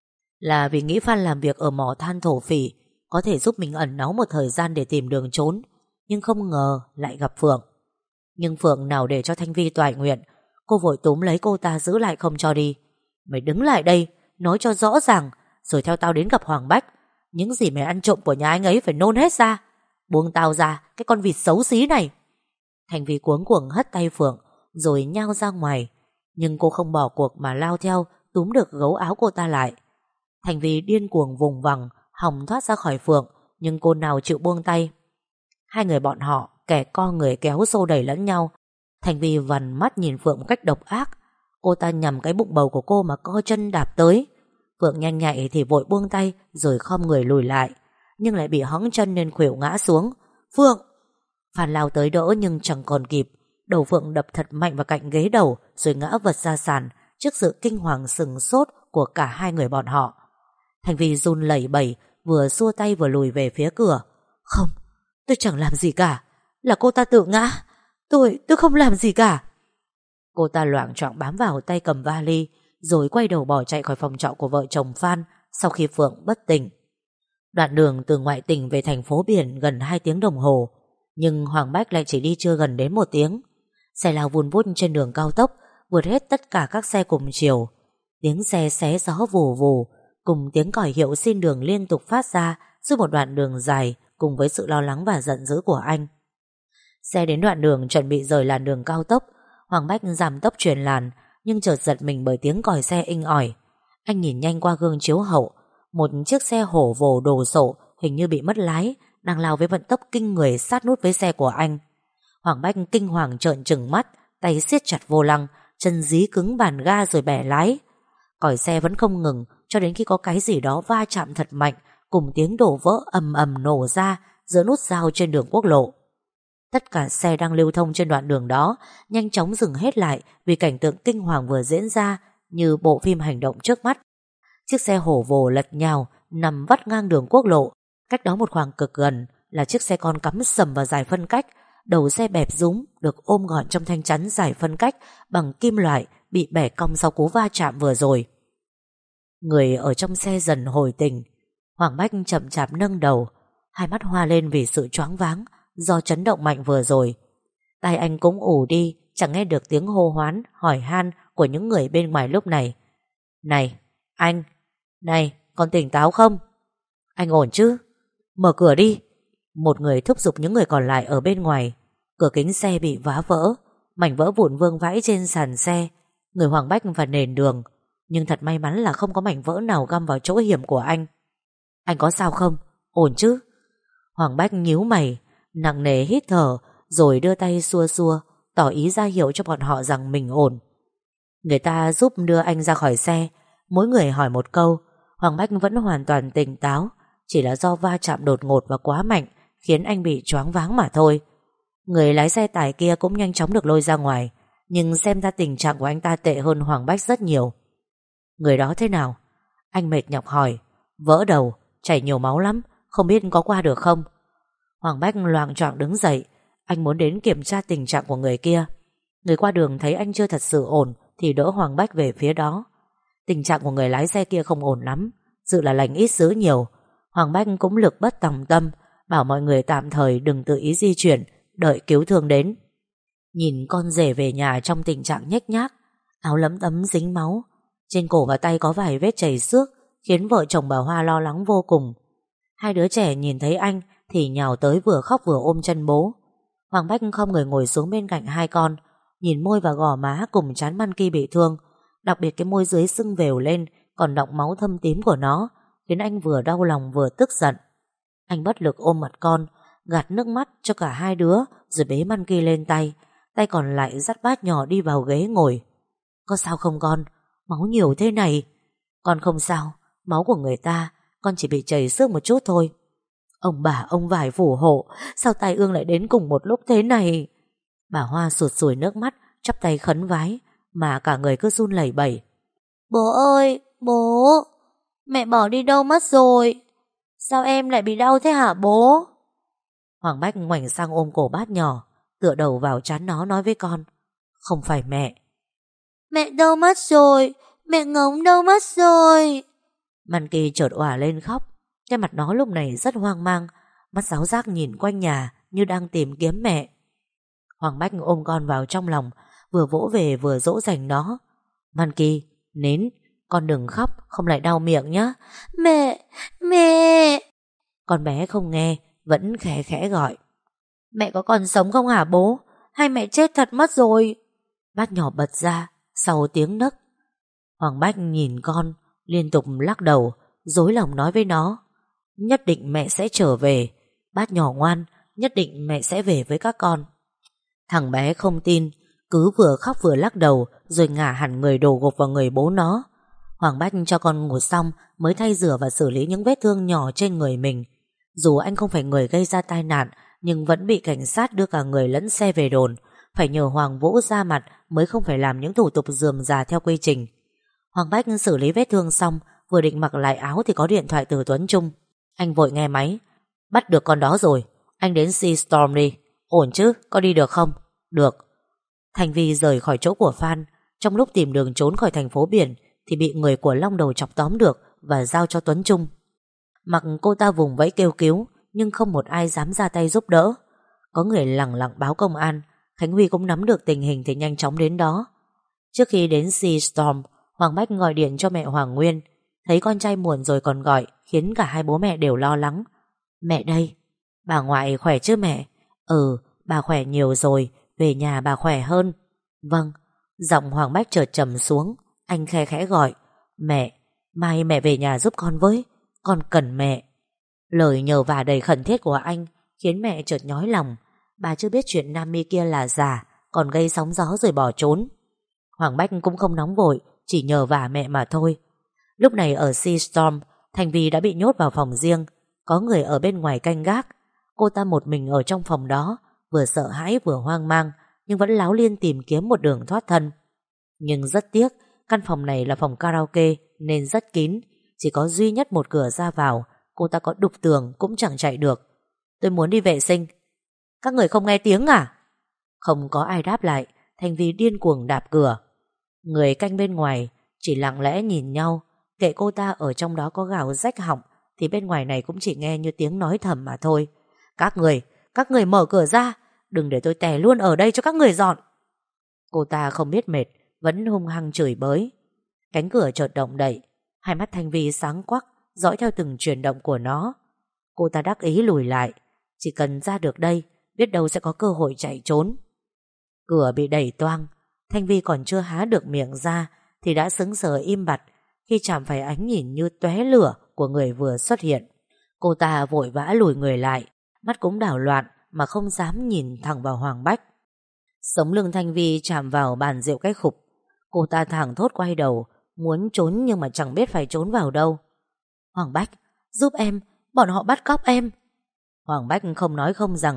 là vì nghĩ Phan làm việc ở mỏ than thổ phỉ, có thể giúp mình ẩn náu một thời gian để tìm đường trốn. Nhưng không ngờ lại gặp Phượng. Nhưng Phượng nào để cho Thanh Vi toại nguyện. Cô vội túm lấy cô ta giữ lại không cho đi. Mày đứng lại đây, nói cho rõ ràng, rồi theo tao đến gặp Hoàng Bách. Những gì mày ăn trộm của nhà anh ấy phải nôn hết ra. Buông tao ra, cái con vịt xấu xí này. Thanh Vi cuống cuồng hất tay Phượng, rồi nhao ra ngoài. Nhưng cô không bỏ cuộc mà lao theo, túm được gấu áo cô ta lại. Thanh Vi điên cuồng vùng vằng, hòng thoát ra khỏi Phượng, nhưng cô nào chịu buông tay. Hai người bọn họ kẻ co người kéo xô đẩy lẫn nhau. Thanh Vi vằn mắt nhìn Phượng một cách độc ác. Cô ta nhằm cái bụng bầu của cô mà co chân đạp tới. Phượng nhanh nhạy thì vội buông tay, rồi khom người lùi lại, nhưng lại bị hõng chân nên khuỵu ngã xuống. Phượng! Phan lao tới đỡ nhưng chẳng còn kịp. Đầu Phượng đập thật mạnh vào cạnh ghế đầu, rồi ngã vật ra sàn trước sự kinh hoàng sừng sốt của cả hai người bọn họ. Thanh Vi run lẩy bẩy, vừa xua tay vừa lùi về phía cửa. Không, tôi chẳng làm gì cả. Là cô ta tự ngã. Tôi không làm gì cả. Cô ta loạng choạng bám vào tay cầm vali, rồi quay đầu bỏ chạy khỏi phòng trọ của vợ chồng Phan sau khi Phượng bất tỉnh. Đoạn đường từ ngoại tỉnh về thành phố biển gần 2 tiếng đồng hồ, nhưng Hoàng Bách lại chỉ đi chưa gần đến 1 tiếng. Xe lao vun vút trên đường cao tốc, vượt hết tất cả các xe cùng chiều. Tiếng xe xé gió vù vù, cùng tiếng còi hiệu xin đường liên tục phát ra suốt một đoạn đường dài, cùng với sự lo lắng và giận dữ của anh. Xe đến đoạn đường chuẩn bị rời làn đường cao tốc, Hoàng Bách giảm tốc chuyển làn, nhưng chợt giật mình bởi tiếng còi xe inh ỏi. Anh nhìn nhanh qua gương chiếu hậu, một chiếc xe hổ vồ đồ sộ hình như bị mất lái, đang lao với vận tốc kinh người sát nút với xe của anh. Hoàng Bách kinh hoàng trợn trừng mắt, tay siết chặt vô lăng, chân dí cứng bàn ga rồi bẻ lái. Còi xe vẫn không ngừng cho đến khi có cái gì đó va chạm thật mạnh, cùng tiếng đổ vỡ ầm ầm nổ ra giữa nút giao trên đường quốc lộ. Tất cả xe đang lưu thông trên đoạn đường đó nhanh chóng dừng hết lại vì cảnh tượng kinh hoàng vừa diễn ra như bộ phim hành động trước mắt. Chiếc xe hổ vồ lật nhào nằm vắt ngang đường quốc lộ. Cách đó một khoảng cực gần là chiếc xe con cắm sầm vào dải phân cách. Đầu xe bẹp rúm được ôm gọn trong thanh chắn dải phân cách bằng kim loại bị bẻ cong sau cú va chạm vừa rồi. Người ở trong xe dần hồi tỉnh. Hoàng Bách chậm chạp nâng đầu, hai mắt hoa lên vì sự choáng váng do chấn động mạnh vừa rồi. Tai anh cũng ù đi, chẳng nghe được tiếng hô hoán, hỏi han của những người bên ngoài lúc này. Này, anh! Này, còn tỉnh táo không? Anh ổn chứ? Mở cửa đi! Một người thúc giục những người còn lại ở bên ngoài. Cửa kính xe bị vá vỡ, mảnh vỡ vụn vương vãi trên sàn xe. Người Hoàng Bách và nền đường, nhưng thật may mắn là không có mảnh vỡ nào găm vào chỗ hiểm của anh. Anh có sao không? Ổn chứ? Hoàng Bách nhíu mày, nặng nề hít thở, rồi đưa tay xua xua, tỏ ý ra hiệu cho bọn họ rằng mình ổn. Người ta giúp đưa anh ra khỏi xe. Mỗi người hỏi một câu. Hoàng Bách vẫn hoàn toàn tỉnh táo, chỉ là do va chạm đột ngột và quá mạnh khiến anh bị choáng váng mà thôi. Người lái xe tải kia cũng nhanh chóng được lôi ra ngoài, nhưng xem ra tình trạng của anh ta tệ hơn Hoàng Bách rất nhiều. Người đó thế nào? Anh mệt nhọc hỏi. Vỡ đầu, chảy nhiều máu lắm, không biết có qua được không? Hoàng Bách loạng choạng đứng dậy. Anh muốn đến kiểm tra tình trạng của người kia. Người qua đường thấy anh chưa thật sự ổn thì đỡ Hoàng Bách về phía đó. Tình trạng của người lái xe kia không ổn lắm, dự là lành ít dữ nhiều. Hoàng Bách cũng lực bất tòng tâm, bảo mọi người tạm thời đừng tự ý di chuyển, đợi cứu thương đến. Nhìn con rể về nhà trong tình trạng nhếch nhác, áo lấm tấm dính máu, trên cổ và tay có vài vết chảy xước, khiến vợ chồng bà Hoa lo lắng vô cùng. Hai đứa trẻ nhìn thấy anh thì nhào tới vừa khóc vừa ôm chân bố. Hoàng Bách không người ngồi xuống bên cạnh hai con, nhìn môi và gò má cùng trán Monkey bị thương, đặc biệt cái môi dưới sưng vèo lên còn đọng máu thâm tím của nó, khiến anh vừa đau lòng vừa tức giận. Anh bất lực ôm mặt con, gạt nước mắt cho cả hai đứa, rồi bế Monkey lên tay, tay còn lại dắt bát nhỏ đi vào ghế ngồi. Có sao không con? Máu nhiều thế này. Con không sao, máu của người ta, con chỉ bị chảy xước một chút thôi. Ông bà ông vải phù hộ, sao tai ương lại đến cùng một lúc thế này? Bà Hoa sụt sùi nước mắt, chắp tay khấn vái, mà cả người cứ run lẩy bẩy. Bố ơi, bố, mẹ bỏ đi đâu mất rồi? Sao em lại bị đau thế hả bố? Hoàng Bách ngoảnh sang ôm cổ bát nhỏ, tựa đầu vào trán nó nói với con. Không phải mẹ. Mẹ đâu mất rồi? Mẹ Ngỗng đâu mất rồi? Monkey chợt òa lên khóc. Cái mặt nó lúc này rất hoang mang, mắt giáo giác nhìn quanh nhà như đang tìm kiếm mẹ. Hoàng Bách ôm con vào trong lòng, vừa vỗ về vừa dỗ dành nó. Monkey, nín, con đừng khóc, không lại đau miệng nhé. Mẹ, mẹ. Con bé không nghe, vẫn khẽ khẽ gọi. Mẹ có còn sống không hả bố? Hay mẹ chết thật mất rồi? Bác nhỏ bật ra sau tiếng nấc. Hoàng Bách nhìn con, liên tục lắc đầu, dối lòng nói với nó. Nhất định mẹ sẽ trở về. Bác nhỏ ngoan, nhất định mẹ sẽ về với các con. Thằng bé không tin, cứ vừa khóc vừa lắc đầu, rồi ngả hẳn người đổ gục vào người bố nó. Hoàng Bách cho con ngủ xong mới thay rửa và xử lý những vết thương nhỏ trên người mình. Dù anh không phải người gây ra tai nạn, nhưng vẫn bị cảnh sát đưa cả người lẫn xe về đồn. Phải nhờ Hoàng Vũ ra mặt mới không phải làm những thủ tục rườm rà theo quy trình. Hoàng Bách xử lý vết thương xong, vừa định mặc lại áo thì có điện thoại từ Tuấn Trung. Anh vội nghe máy. Bắt được con đó rồi, anh đến Sea Storm đi. Ổn chứ, có đi được không? Được. Thành Vi rời khỏi chỗ của Phan. Trong lúc tìm đường trốn khỏi thành phố biển thì bị người của Long Đầu chọc tóm được và giao cho Tuấn Trung. Mặc cô ta vùng vẫy kêu cứu, nhưng không một ai dám ra tay giúp đỡ. Có người lẳng lặng báo công an. Khánh Huy cũng nắm được tình hình thì nhanh chóng đến đó. Trước khi đến Sea Storm, Hoàng Bách gọi điện cho mẹ Hoàng Nguyên. Thấy con trai muộn rồi còn gọi, khiến cả hai bố mẹ đều lo lắng. Mẹ đây. Bà ngoại khỏe chứ mẹ? Ừ, bà khỏe nhiều rồi, về nhà bà khỏe hơn. Vâng. Giọng Hoàng Bách chợt trầm xuống. Anh khe khẽ gọi. Mẹ, mai mẹ về nhà giúp con với, con cần mẹ. Lời nhờ vả đầy khẩn thiết của anh khiến mẹ chợt nhói lòng. Bà chưa biết chuyện Nam Mi kia là giả, còn gây sóng gió rồi bỏ trốn. Hoàng Bách cũng không nóng vội, chỉ nhờ vả mẹ mà thôi. Lúc này ở Sea Storm, Thành Vi đã bị nhốt vào phòng riêng. Có người ở bên ngoài canh gác. Cô ta một mình ở trong phòng đó, vừa sợ hãi vừa hoang mang, nhưng vẫn láo liên tìm kiếm một đường thoát thân. Nhưng rất tiếc, căn phòng này là phòng karaoke nên rất kín, chỉ có duy nhất một cửa ra vào. Cô ta có đục tường cũng chẳng chạy được. Tôi muốn đi vệ sinh. Các người không nghe tiếng à? Không có ai đáp lại. Thành Vi điên cuồng đạp cửa. Người canh bên ngoài chỉ lặng lẽ nhìn nhau. Kệ cô ta ở trong đó có gào rách họng thì bên ngoài này cũng chỉ nghe như tiếng nói thầm mà thôi. Các người mở cửa ra, đừng để tôi tè luôn ở đây cho các người dọn. Cô ta không biết mệt, vẫn hung hăng chửi bới. Cánh cửa chợt động đậy. Hai mắt Thanh Vi sáng quắc, dõi theo từng chuyển động của nó. Cô ta đắc ý lùi lại. Chỉ cần ra được đây, biết đâu sẽ có cơ hội chạy trốn. Cửa bị đẩy toang. Thanh Vi còn chưa há được miệng ra thì đã sững sờ im bặt khi chạm phải ánh nhìn như tóe lửa của người vừa xuất hiện. Cô ta vội vã lùi người lại, mắt cũng đảo loạn mà không dám nhìn thẳng vào Hoàng Bách. Sống lưng Thanh Vi chạm vào bàn rượu cái khục. Cô ta thảng thốt quay đầu, muốn trốn nhưng mà chẳng biết phải trốn vào đâu. Hoàng Bách, giúp em, bọn họ bắt cóc em. Hoàng Bách không nói không rằng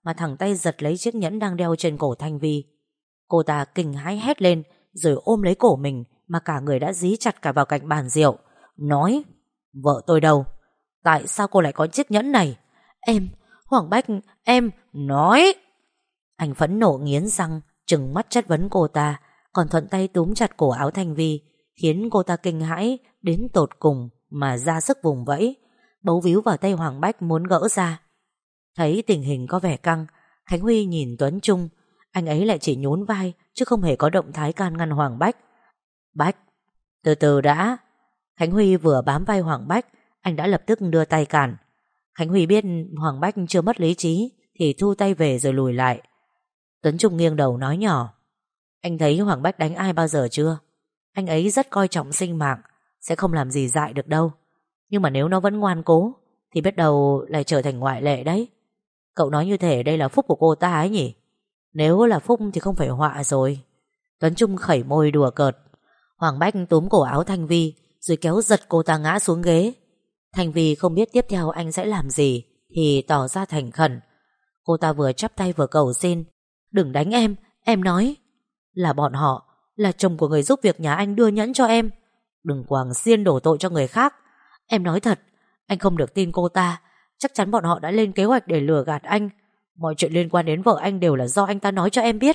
mà thẳng tay giật lấy chiếc nhẫn đang đeo trên cổ Thanh Vi. Cô ta kinh hãi hét lên, rồi ôm lấy cổ mình mà cả người đã dí chặt cả vào cạnh bàn rượu, nói: vợ tôi đâu? Tại sao cô lại có chiếc nhẫn này? Em, Hoàng Bách, em, nói. Anh phẫn nộ nghiến răng, trừng mắt chất vấn cô ta, còn thuận tay túm chặt cổ áo Thanh Vi, khiến cô ta kinh hãi đến tột cùng mà ra sức vùng vẫy, bấu víu vào tay Hoàng Bách muốn gỡ ra. Thấy tình hình có vẻ căng, Khánh Huy nhìn Tuấn Trung, anh ấy lại chỉ nhún vai chứ không hề có động thái can ngăn Hoàng Bách. Bách, từ từ đã. Khánh Huy vừa bám vai Hoàng Bách, anh đã lập tức đưa tay cản. Khánh Huy biết Hoàng Bách chưa mất lý trí thì thu tay về rồi lùi lại. Tuấn Trung nghiêng đầu nói nhỏ: anh thấy Hoàng Bách đánh ai bao giờ chưa? Anh ấy rất coi trọng sinh mạng, sẽ không làm gì dại được đâu. Nhưng mà nếu nó vẫn ngoan cố thì biết đâu lại trở thành ngoại lệ đấy. Cậu nói như thể đây là phúc của cô ta ấy nhỉ? Nếu là phúc thì không phải họa rồi. Tuấn Trung khẩy môi đùa cợt. Hoàng Bách túm cổ áo Thanh Vi rồi kéo giật cô ta ngã xuống ghế. Thanh Vi không biết tiếp theo anh sẽ làm gì thì tỏ ra thành khẩn. Cô ta vừa chắp tay vừa cầu xin: đừng đánh em nói. Là bọn họ, là chồng của người giúp việc nhà anh đưa nhẫn cho em. Đừng quàng xiên đổ tội cho người khác. Em nói thật, anh không được tin cô ta. Chắc chắn bọn họ đã lên kế hoạch để lừa gạt anh. Mọi chuyện liên quan đến vợ anh đều là do anh ta nói cho em biết.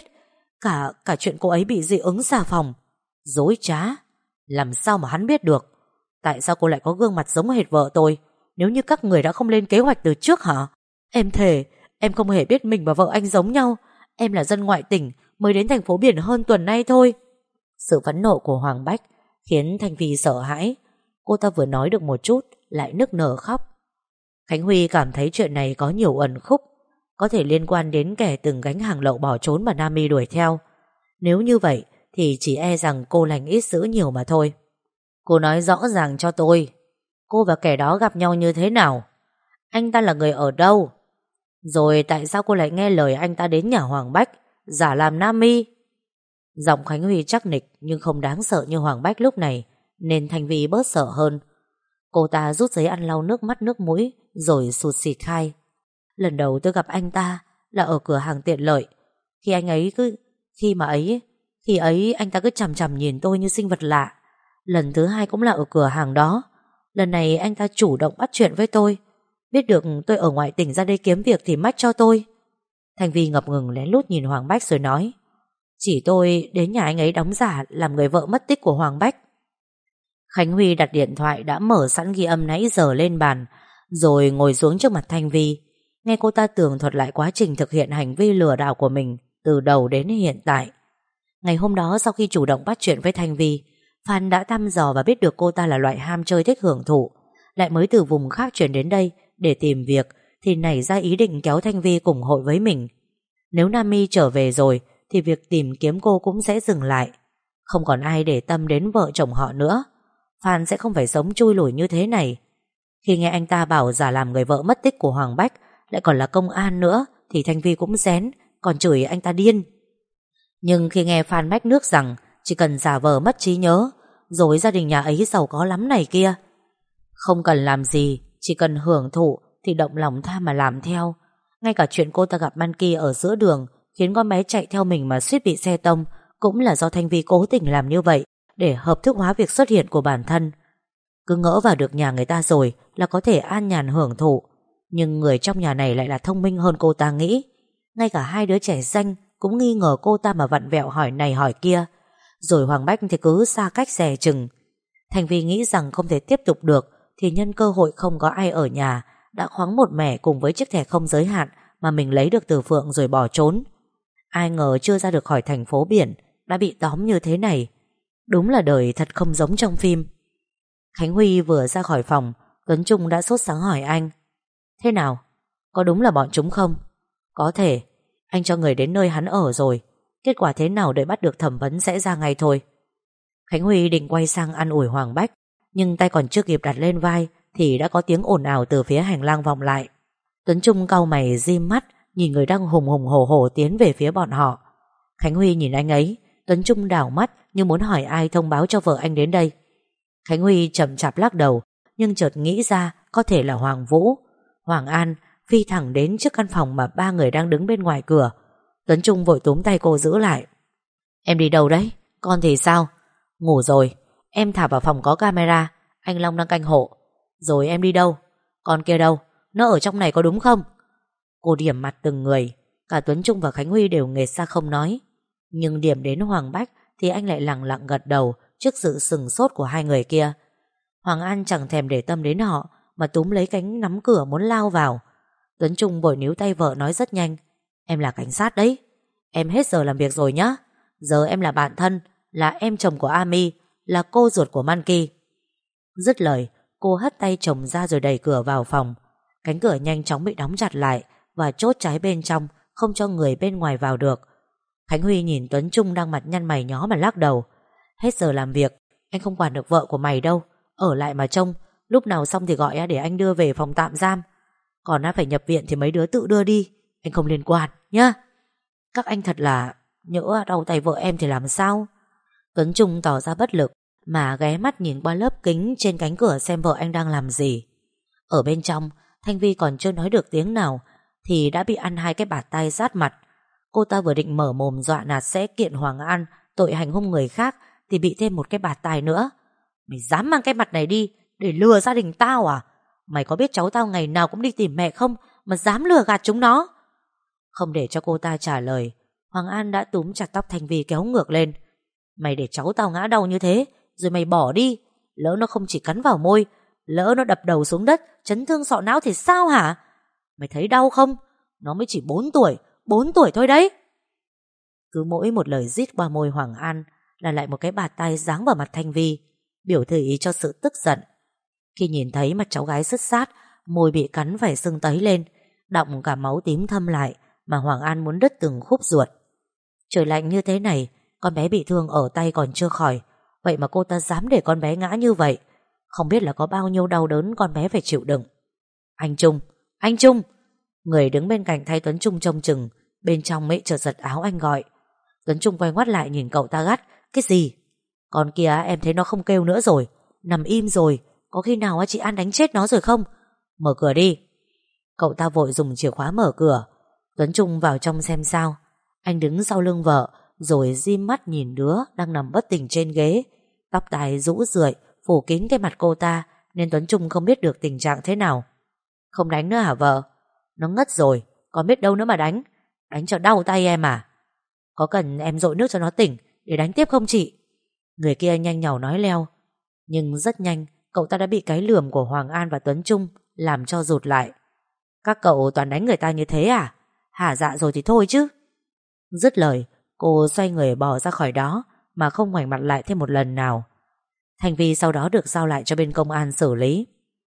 Cả chuyện cô ấy bị dị ứng xà phòng. Dối trá. Làm sao mà hắn biết được? Tại sao cô lại có gương mặt giống hệt vợ tôi, nếu như các người đã không lên kế hoạch từ trước hả? Em thề, em không hề biết mình và vợ anh giống nhau. Em là dân ngoại tỉnh, mới đến thành phố biển hơn tuần nay thôi. Sự phẫn nộ của Hoàng Bách khiến Thanh Vi sợ hãi. Cô ta vừa nói được một chút lại nức nở khóc. Khánh Huy cảm thấy chuyện này có nhiều ẩn khúc, có thể liên quan đến kẻ từng gánh hàng lậu bỏ trốn mà Nam My đuổi theo. Nếu như vậy thì chỉ e rằng cô lành ít dữ nhiều mà thôi. Cô nói rõ ràng cho tôi, cô và kẻ đó gặp nhau như thế nào? Anh ta là người ở đâu? Rồi tại sao cô lại nghe lời anh ta đến nhà Hoàng Bách, giả làm Nam My? Giọng Khánh Huy chắc nịch nhưng không đáng sợ như Hoàng Bách lúc này, nên Thanh Vi bớt sợ hơn. Cô ta rút giấy ăn lau nước mắt nước mũi rồi sụt sịt khai: lần đầu tôi gặp anh ta là ở cửa hàng tiện lợi. Khi ấy anh ta cứ chằm chằm nhìn tôi như sinh vật lạ. Lần thứ hai cũng là ở cửa hàng đó. Lần này anh ta chủ động bắt chuyện với tôi. Biết được tôi ở ngoại tỉnh ra đây kiếm việc thì mách cho tôi. Thanh Vi ngập ngừng lén lút nhìn Hoàng Bách rồi nói: chỉ tôi đến nhà anh ấy đóng giả làm người vợ mất tích của Hoàng Bách. Khánh Huy đặt điện thoại đã mở sẵn ghi âm nãy giờ lên bàn, rồi ngồi xuống trước mặt Thanh Vi, nghe cô ta tường thuật lại quá trình thực hiện hành vi lừa đảo của mình từ đầu đến hiện tại. Ngày hôm đó sau khi chủ động bắt chuyện với Thanh Vi, Phan đã thăm dò và biết được cô ta là loại ham chơi thích hưởng thụ, lại mới từ vùng khác chuyển đến đây để tìm việc, thì nảy ra ý định kéo Thanh Vi cùng hội với mình. Nếu Nam My trở về rồi thì việc tìm kiếm cô cũng sẽ dừng lại. Không còn ai để tâm đến vợ chồng họ nữa. Phan sẽ không phải sống chui lủi như thế này. Khi nghe anh ta bảo giả làm người vợ mất tích của Hoàng Bách, lại còn là công an nữa, thì Thanh Vi cũng rén, còn chửi anh ta điên. Nhưng khi nghe Phan mách nước rằng chỉ cần giả vờ mất trí nhớ, rồi gia đình nhà ấy giàu có lắm này kia, không cần làm gì, chỉ cần hưởng thụ thì động lòng tham mà làm theo. Ngay cả chuyện cô ta gặp Manki ở giữa đường khiến con bé chạy theo mình mà suýt bị xe tông cũng là do Thanh Vi cố tình làm như vậy để hợp thức hóa việc xuất hiện của bản thân. Cứ ngỡ vào được nhà người ta rồi là có thể an nhàn hưởng thụ. Nhưng người trong nhà này lại là thông minh hơn cô ta nghĩ. Ngay cả hai đứa trẻ xanh cũng nghi ngờ cô ta mà vặn vẹo hỏi này hỏi kia. Rồi Hoàng Bách thì cứ xa cách dè chừng. Thanh Vi nghĩ rằng không thể tiếp tục được thì nhân cơ hội không có ai ở nhà đã khoáng một mẻ cùng với chiếc thẻ không giới hạn mà mình lấy được từ Phượng rồi bỏ trốn. Ai ngờ chưa ra được khỏi thành phố biển đã bị tóm như thế này. Đúng là đời thật không giống trong phim. Khánh Huy vừa ra khỏi phòng, Tuấn Trung đã sốt sắng hỏi anh: thế nào? Có đúng là bọn chúng không? Có thể. Anh cho người đến nơi hắn ở rồi. Kết quả thế nào đợi bắt được thẩm vấn sẽ ra ngay thôi. Khánh Huy định quay sang an ủi Hoàng Bách, nhưng tay còn chưa kịp đặt lên vai thì đã có tiếng ồn ào từ phía hành lang vọng lại. Tuấn Trung cau mày rim mắt nhìn người đang hùng hùng hổ hổ tiến về phía bọn họ. Khánh Huy nhìn anh ấy, Tuấn Trung đảo mắt như muốn hỏi ai thông báo cho vợ anh đến đây. Khánh Huy chậm chạp lắc đầu, nhưng chợt nghĩ ra có thể là Hoàng Vũ, Hoàng An phi thẳng đến trước căn phòng mà ba người đang đứng bên ngoài cửa. Tuấn Trung vội túm tay cô giữ lại. Em đi đâu đấy? Con thì sao? Ngủ rồi. Em thả vào phòng có camera, anh Long đang canh hộ. Rồi em đi đâu? Con kia đâu? Nó ở trong này có đúng không? Cô điểm mặt từng người. Cả Tuấn Trung và Khánh Huy đều nghệt ra không nói. Nhưng điểm đến Hoàng Bách thì anh lại lặng lặng gật đầu trước sự sừng sốt của hai người kia. Hoàng An chẳng thèm để tâm đến họ mà túm lấy cánh nắm cửa muốn lao vào. Tuấn Trung vội níu tay vợ nói rất nhanh. Em là cảnh sát đấy. Em hết giờ làm việc rồi nhá. Giờ em là bạn thân, là em chồng của Ami, là cô ruột của Manki. Dứt lời, cô hất tay chồng ra rồi đẩy cửa vào phòng. Cánh cửa nhanh chóng bị đóng chặt lại và chốt trái bên trong, không cho người bên ngoài vào được. Khánh Huy nhìn Tuấn Trung đang mặt nhăn mày nhó mà lắc đầu. Hết giờ làm việc, anh không quản được vợ của mày đâu. Ở lại mà trông, lúc nào xong thì gọi để anh đưa về phòng tạm giam. Còn đã phải nhập viện thì mấy đứa tự đưa đi, anh không liên quan nhá. Các anh thật là nhỡ đau tay vợ em thì làm sao? Tuấn Trung tỏ ra bất lực mà ghé mắt nhìn qua lớp kính trên cánh cửa xem vợ anh đang làm gì. Ở bên trong, Thanh Vi còn chưa nói được tiếng nào thì đã bị ăn hai cái bạt tay rát mặt. Cô ta vừa định mở mồm dọa nạt sẽ kiện Hoàng An tội hành hung người khác thì bị thêm một cái bạt tai nữa. Mày dám mang cái mặt này đi để lừa gia đình tao à? Mày có biết cháu tao ngày nào cũng đi tìm mẹ không mà dám lừa gạt chúng nó? Không để cho cô ta trả lời, Hoàng An đã túm chặt tóc Thanh Vi kéo ngược lên. Mày để cháu tao ngã đau như thế rồi mày bỏ đi. Lỡ nó không chỉ cắn vào môi, lỡ nó đập đầu xuống đất chấn thương sọ não thì sao hả? Mày thấy đau không? Nó mới chỉ 4 tuổi thôi đấy. Cứ mỗi một lời rít qua môi Hoàng An là lại một cái bạt tay giáng vào mặt Thanh Vi, biểu thị cho sự tức giận. Khi nhìn thấy mặt cháu gái sứt sát, môi bị cắn phải sưng tấy lên, đọng cả máu tím thâm lại mà Hoàng An muốn đứt từng khúc ruột. Trời lạnh như thế này, con bé bị thương ở tay còn chưa khỏi, vậy mà cô ta dám để con bé ngã như vậy. Không biết là có bao nhiêu đau đớn con bé phải chịu đựng. Anh Trung! Người đứng bên cạnh thay Tuấn Trung trông chừng, bên trong mẹ chợt giật áo anh gọi. Tuấn Trung quay ngoắt lại nhìn cậu ta gắt. Cái gì? Con kia em thấy nó không kêu nữa rồi, nằm im rồi. Có khi nào chị An đánh chết nó rồi không? Mở cửa đi. Cậu ta vội dùng chìa khóa mở cửa. Tuấn Trung vào trong xem sao. Anh đứng sau lưng vợ rồi dim mắt nhìn đứa đang nằm bất tỉnh trên ghế. Tóc tai rũ rượi phủ kín cái mặt cô ta, nên Tuấn Trung không biết được tình trạng thế nào. Không đánh nữa hả vợ? Nó ngất rồi, còn biết đâu nữa mà đánh. Đánh cho đau tay em à? Có cần em dội nước cho nó tỉnh để đánh tiếp không chị? Người kia nhanh nhảu nói leo. Nhưng rất nhanh cậu ta đã bị cái lườm của Hoàng An và Tuấn Trung làm cho rụt lại. Các cậu toàn đánh người ta như thế à? Hả dạ rồi thì thôi chứ. Dứt lời, cô xoay người bỏ ra khỏi đó mà không ngoảnh mặt lại thêm một lần nào. Thanh Vi sau đó được giao lại cho bên công an xử lý.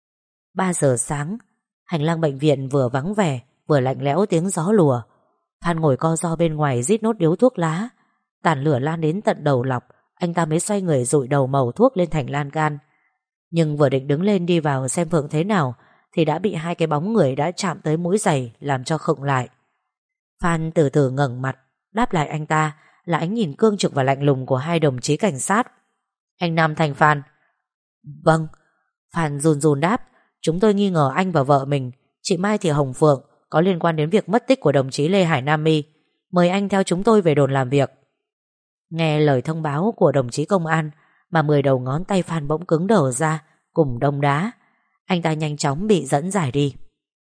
3 giờ sáng, hành lang bệnh viện vừa vắng vẻ vừa lạnh lẽo tiếng gió lùa. Phan ngồi co ro bên ngoài rít nốt điếu thuốc lá. Tàn lửa lan đến tận đầu lọc, anh ta mới xoay người dụi đầu mẩu thuốc lên thành lan can. Nhưng vừa định đứng lên đi vào xem Phượng thế nào thì đã bị hai cái bóng người đã chạm tới mũi giày làm cho khựng lại. Phan từ từ ngẩng mặt, đáp lại anh ta là ánh nhìn cương trực và lạnh lùng của hai đồng chí cảnh sát. Anh Nam Thành Phan. Vâng. Phan run run đáp. Chúng tôi nghi ngờ anh và vợ mình, chị Mai Thị Hồng Phượng, có liên quan đến việc mất tích của đồng chí Lê Hải Nam My. Mời anh theo chúng tôi về đồn làm việc. Nghe lời thông báo của đồng chí công an mà 10 đầu ngón tay Phan bỗng cứng đờ ra cùng đông đá. Anh ta nhanh chóng bị dẫn giải đi.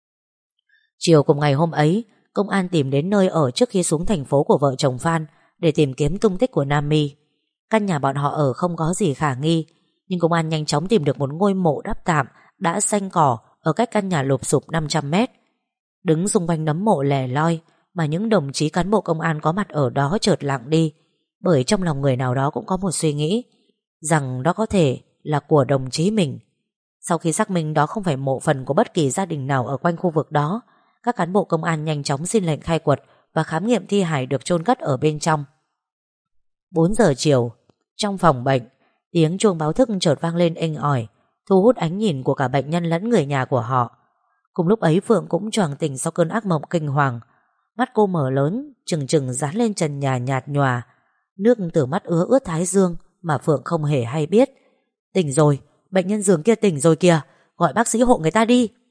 Chiều cùng ngày hôm ấy, công an tìm đến nơi ở trước khi xuống thành phố của vợ chồng Phan để tìm kiếm tung tích của Nam My. Căn nhà bọn họ ở không có gì khả nghi, nhưng công an nhanh chóng tìm được một ngôi mộ đắp tạm đã xanh cỏ ở cách căn nhà lụp xụp 500 mét. Đứng xung quanh nấm mộ lẻ loi mà những đồng chí cán bộ công an có mặt ở đó chợt lặng đi, bởi trong lòng người nào đó cũng có một suy nghĩ rằng đó có thể là của đồng chí mình. Sau khi xác minh đó không phải mộ phần của bất kỳ gia đình nào ở quanh khu vực đó, các cán bộ công an nhanh chóng xin lệnh khai quật và khám nghiệm thi hài được chôn cất ở bên trong. 4 giờ chiều, trong phòng bệnh, tiếng chuông báo thức chợt vang lên inh ỏi, thu hút ánh nhìn của cả bệnh nhân lẫn người nhà của họ. Cùng lúc ấy Phượng cũng choàng tỉnh sau cơn ác mộng kinh hoàng. Mắt cô mở lớn, trừng trừng dán lên trần nhà nhạt nhòa. Nước từ mắt ứa ướt thái dương mà Phượng không hề hay biết. Tỉnh rồi, bệnh nhân giường kia tỉnh rồi kìa, gọi bác sĩ hộ người ta đi.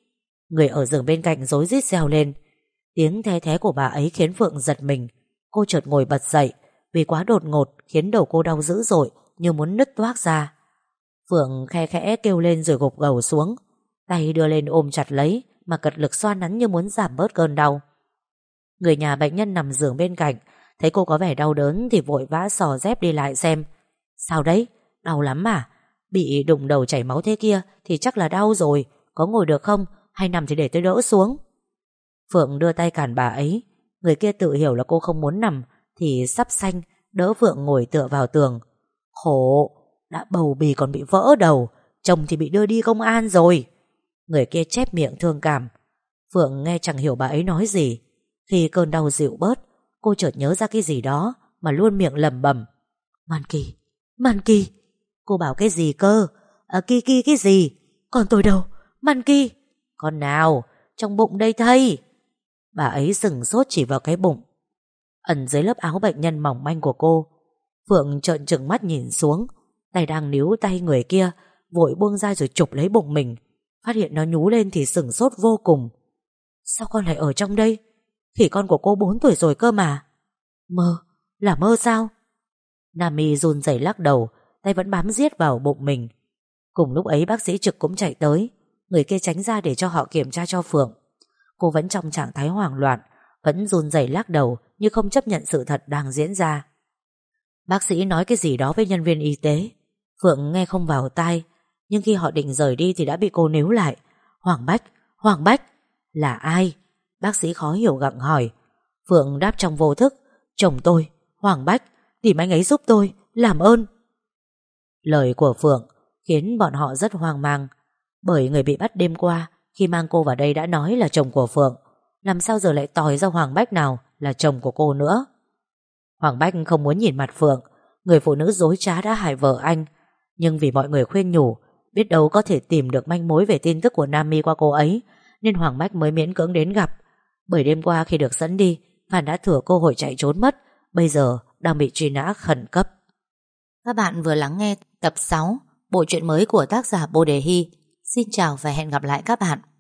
Người ở giường bên cạnh rối rít reo lên. Tiếng the thé của bà ấy khiến Phượng giật mình. Cô chợt ngồi bật dậy, vì quá đột ngột khiến đầu cô đau dữ dội, như muốn nứt toác ra. Phượng khe khẽ kêu lên rồi gục gầu xuống, tay đưa lên ôm chặt lấy, mà cật lực xoa nắn như muốn giảm bớt cơn đau. Người nhà bệnh nhân nằm giường bên cạnh thấy cô có vẻ đau đớn thì vội vã xò dép đi lại xem. Sao đấy? Đau lắm à? Bị đụng đầu chảy máu thế kia thì chắc là đau rồi. Có ngồi được không? Hay nằm thì để tôi đỡ xuống. Phượng đưa tay cản bà ấy. Người kia tự hiểu là cô không muốn nằm thì sắp xanh đỡ Phượng ngồi tựa vào tường. Khổ, đã bầu bì còn bị vỡ đầu, chồng thì bị đưa đi công an rồi. Người kia chép miệng thương cảm. Phượng nghe chẳng hiểu bà ấy nói gì. Khi cơn đau dịu bớt, cô chợt nhớ ra cái gì đó mà luôn miệng lẩm bẩm. Man Kỳ, Man Kỳ. Cô bảo cái gì cơ? Kỳ Kỳ cái gì? Còn tôi đâu? Man Kỳ. Con nào? Trong bụng đây thầy. Bà ấy sửng sốt chỉ vào cái bụng ẩn dưới lớp áo bệnh nhân mỏng manh của cô. Phượng trợn trừng mắt nhìn xuống, tay đang níu tay người kia, vội buông ra rồi chụp lấy bụng mình. Phát hiện nó nhú lên thì sửng sốt vô cùng. Sao con lại ở trong đây? Khỉ con của cô 4 tuổi rồi cơ mà. Mơ? Là mơ sao? Nami run rẩy lắc đầu, tay vẫn bám giết vào bụng mình. Cùng lúc ấy bác sĩ trực cũng chạy tới. Người kia tránh ra để cho họ kiểm tra cho Phượng. Cô vẫn trong trạng thái hoảng loạn, vẫn run rẩy lắc đầu như không chấp nhận sự thật đang diễn ra. Bác sĩ nói cái gì đó với nhân viên y tế. Phượng nghe không vào tai, nhưng khi họ định rời đi thì đã bị cô níu lại. Hoàng Bách là ai? Bác sĩ khó hiểu gặng hỏi. Phượng đáp trong vô thức. Chồng tôi, Hoàng Bách, tìm anh ấy giúp tôi, làm ơn. Lời của Phượng khiến bọn họ rất hoang mang, bởi người bị bắt đêm qua khi mang cô vào đây đã nói là chồng của Phượng. Làm sao giờ lại tòi ra Hoàng Bách nào là chồng của cô nữa? Hoàng Bách không muốn nhìn mặt Phượng. Người phụ nữ dối trá đã hại vợ anh, nhưng vì mọi người khuyên nhủ, biết đâu có thể tìm được manh mối về tin tức của Nami qua cô ấy, nên Hoàng Bách mới miễn cưỡng đến gặp. Bởi đêm qua khi được dẫn đi, Phan đã thừa cơ hội chạy trốn mất, bây giờ đang bị truy nã khẩn cấp. Các bạn vừa lắng nghe tập 6 bộ truyện mới của tác giả Bồ Đề Hy. Xin chào và hẹn gặp lại các bạn.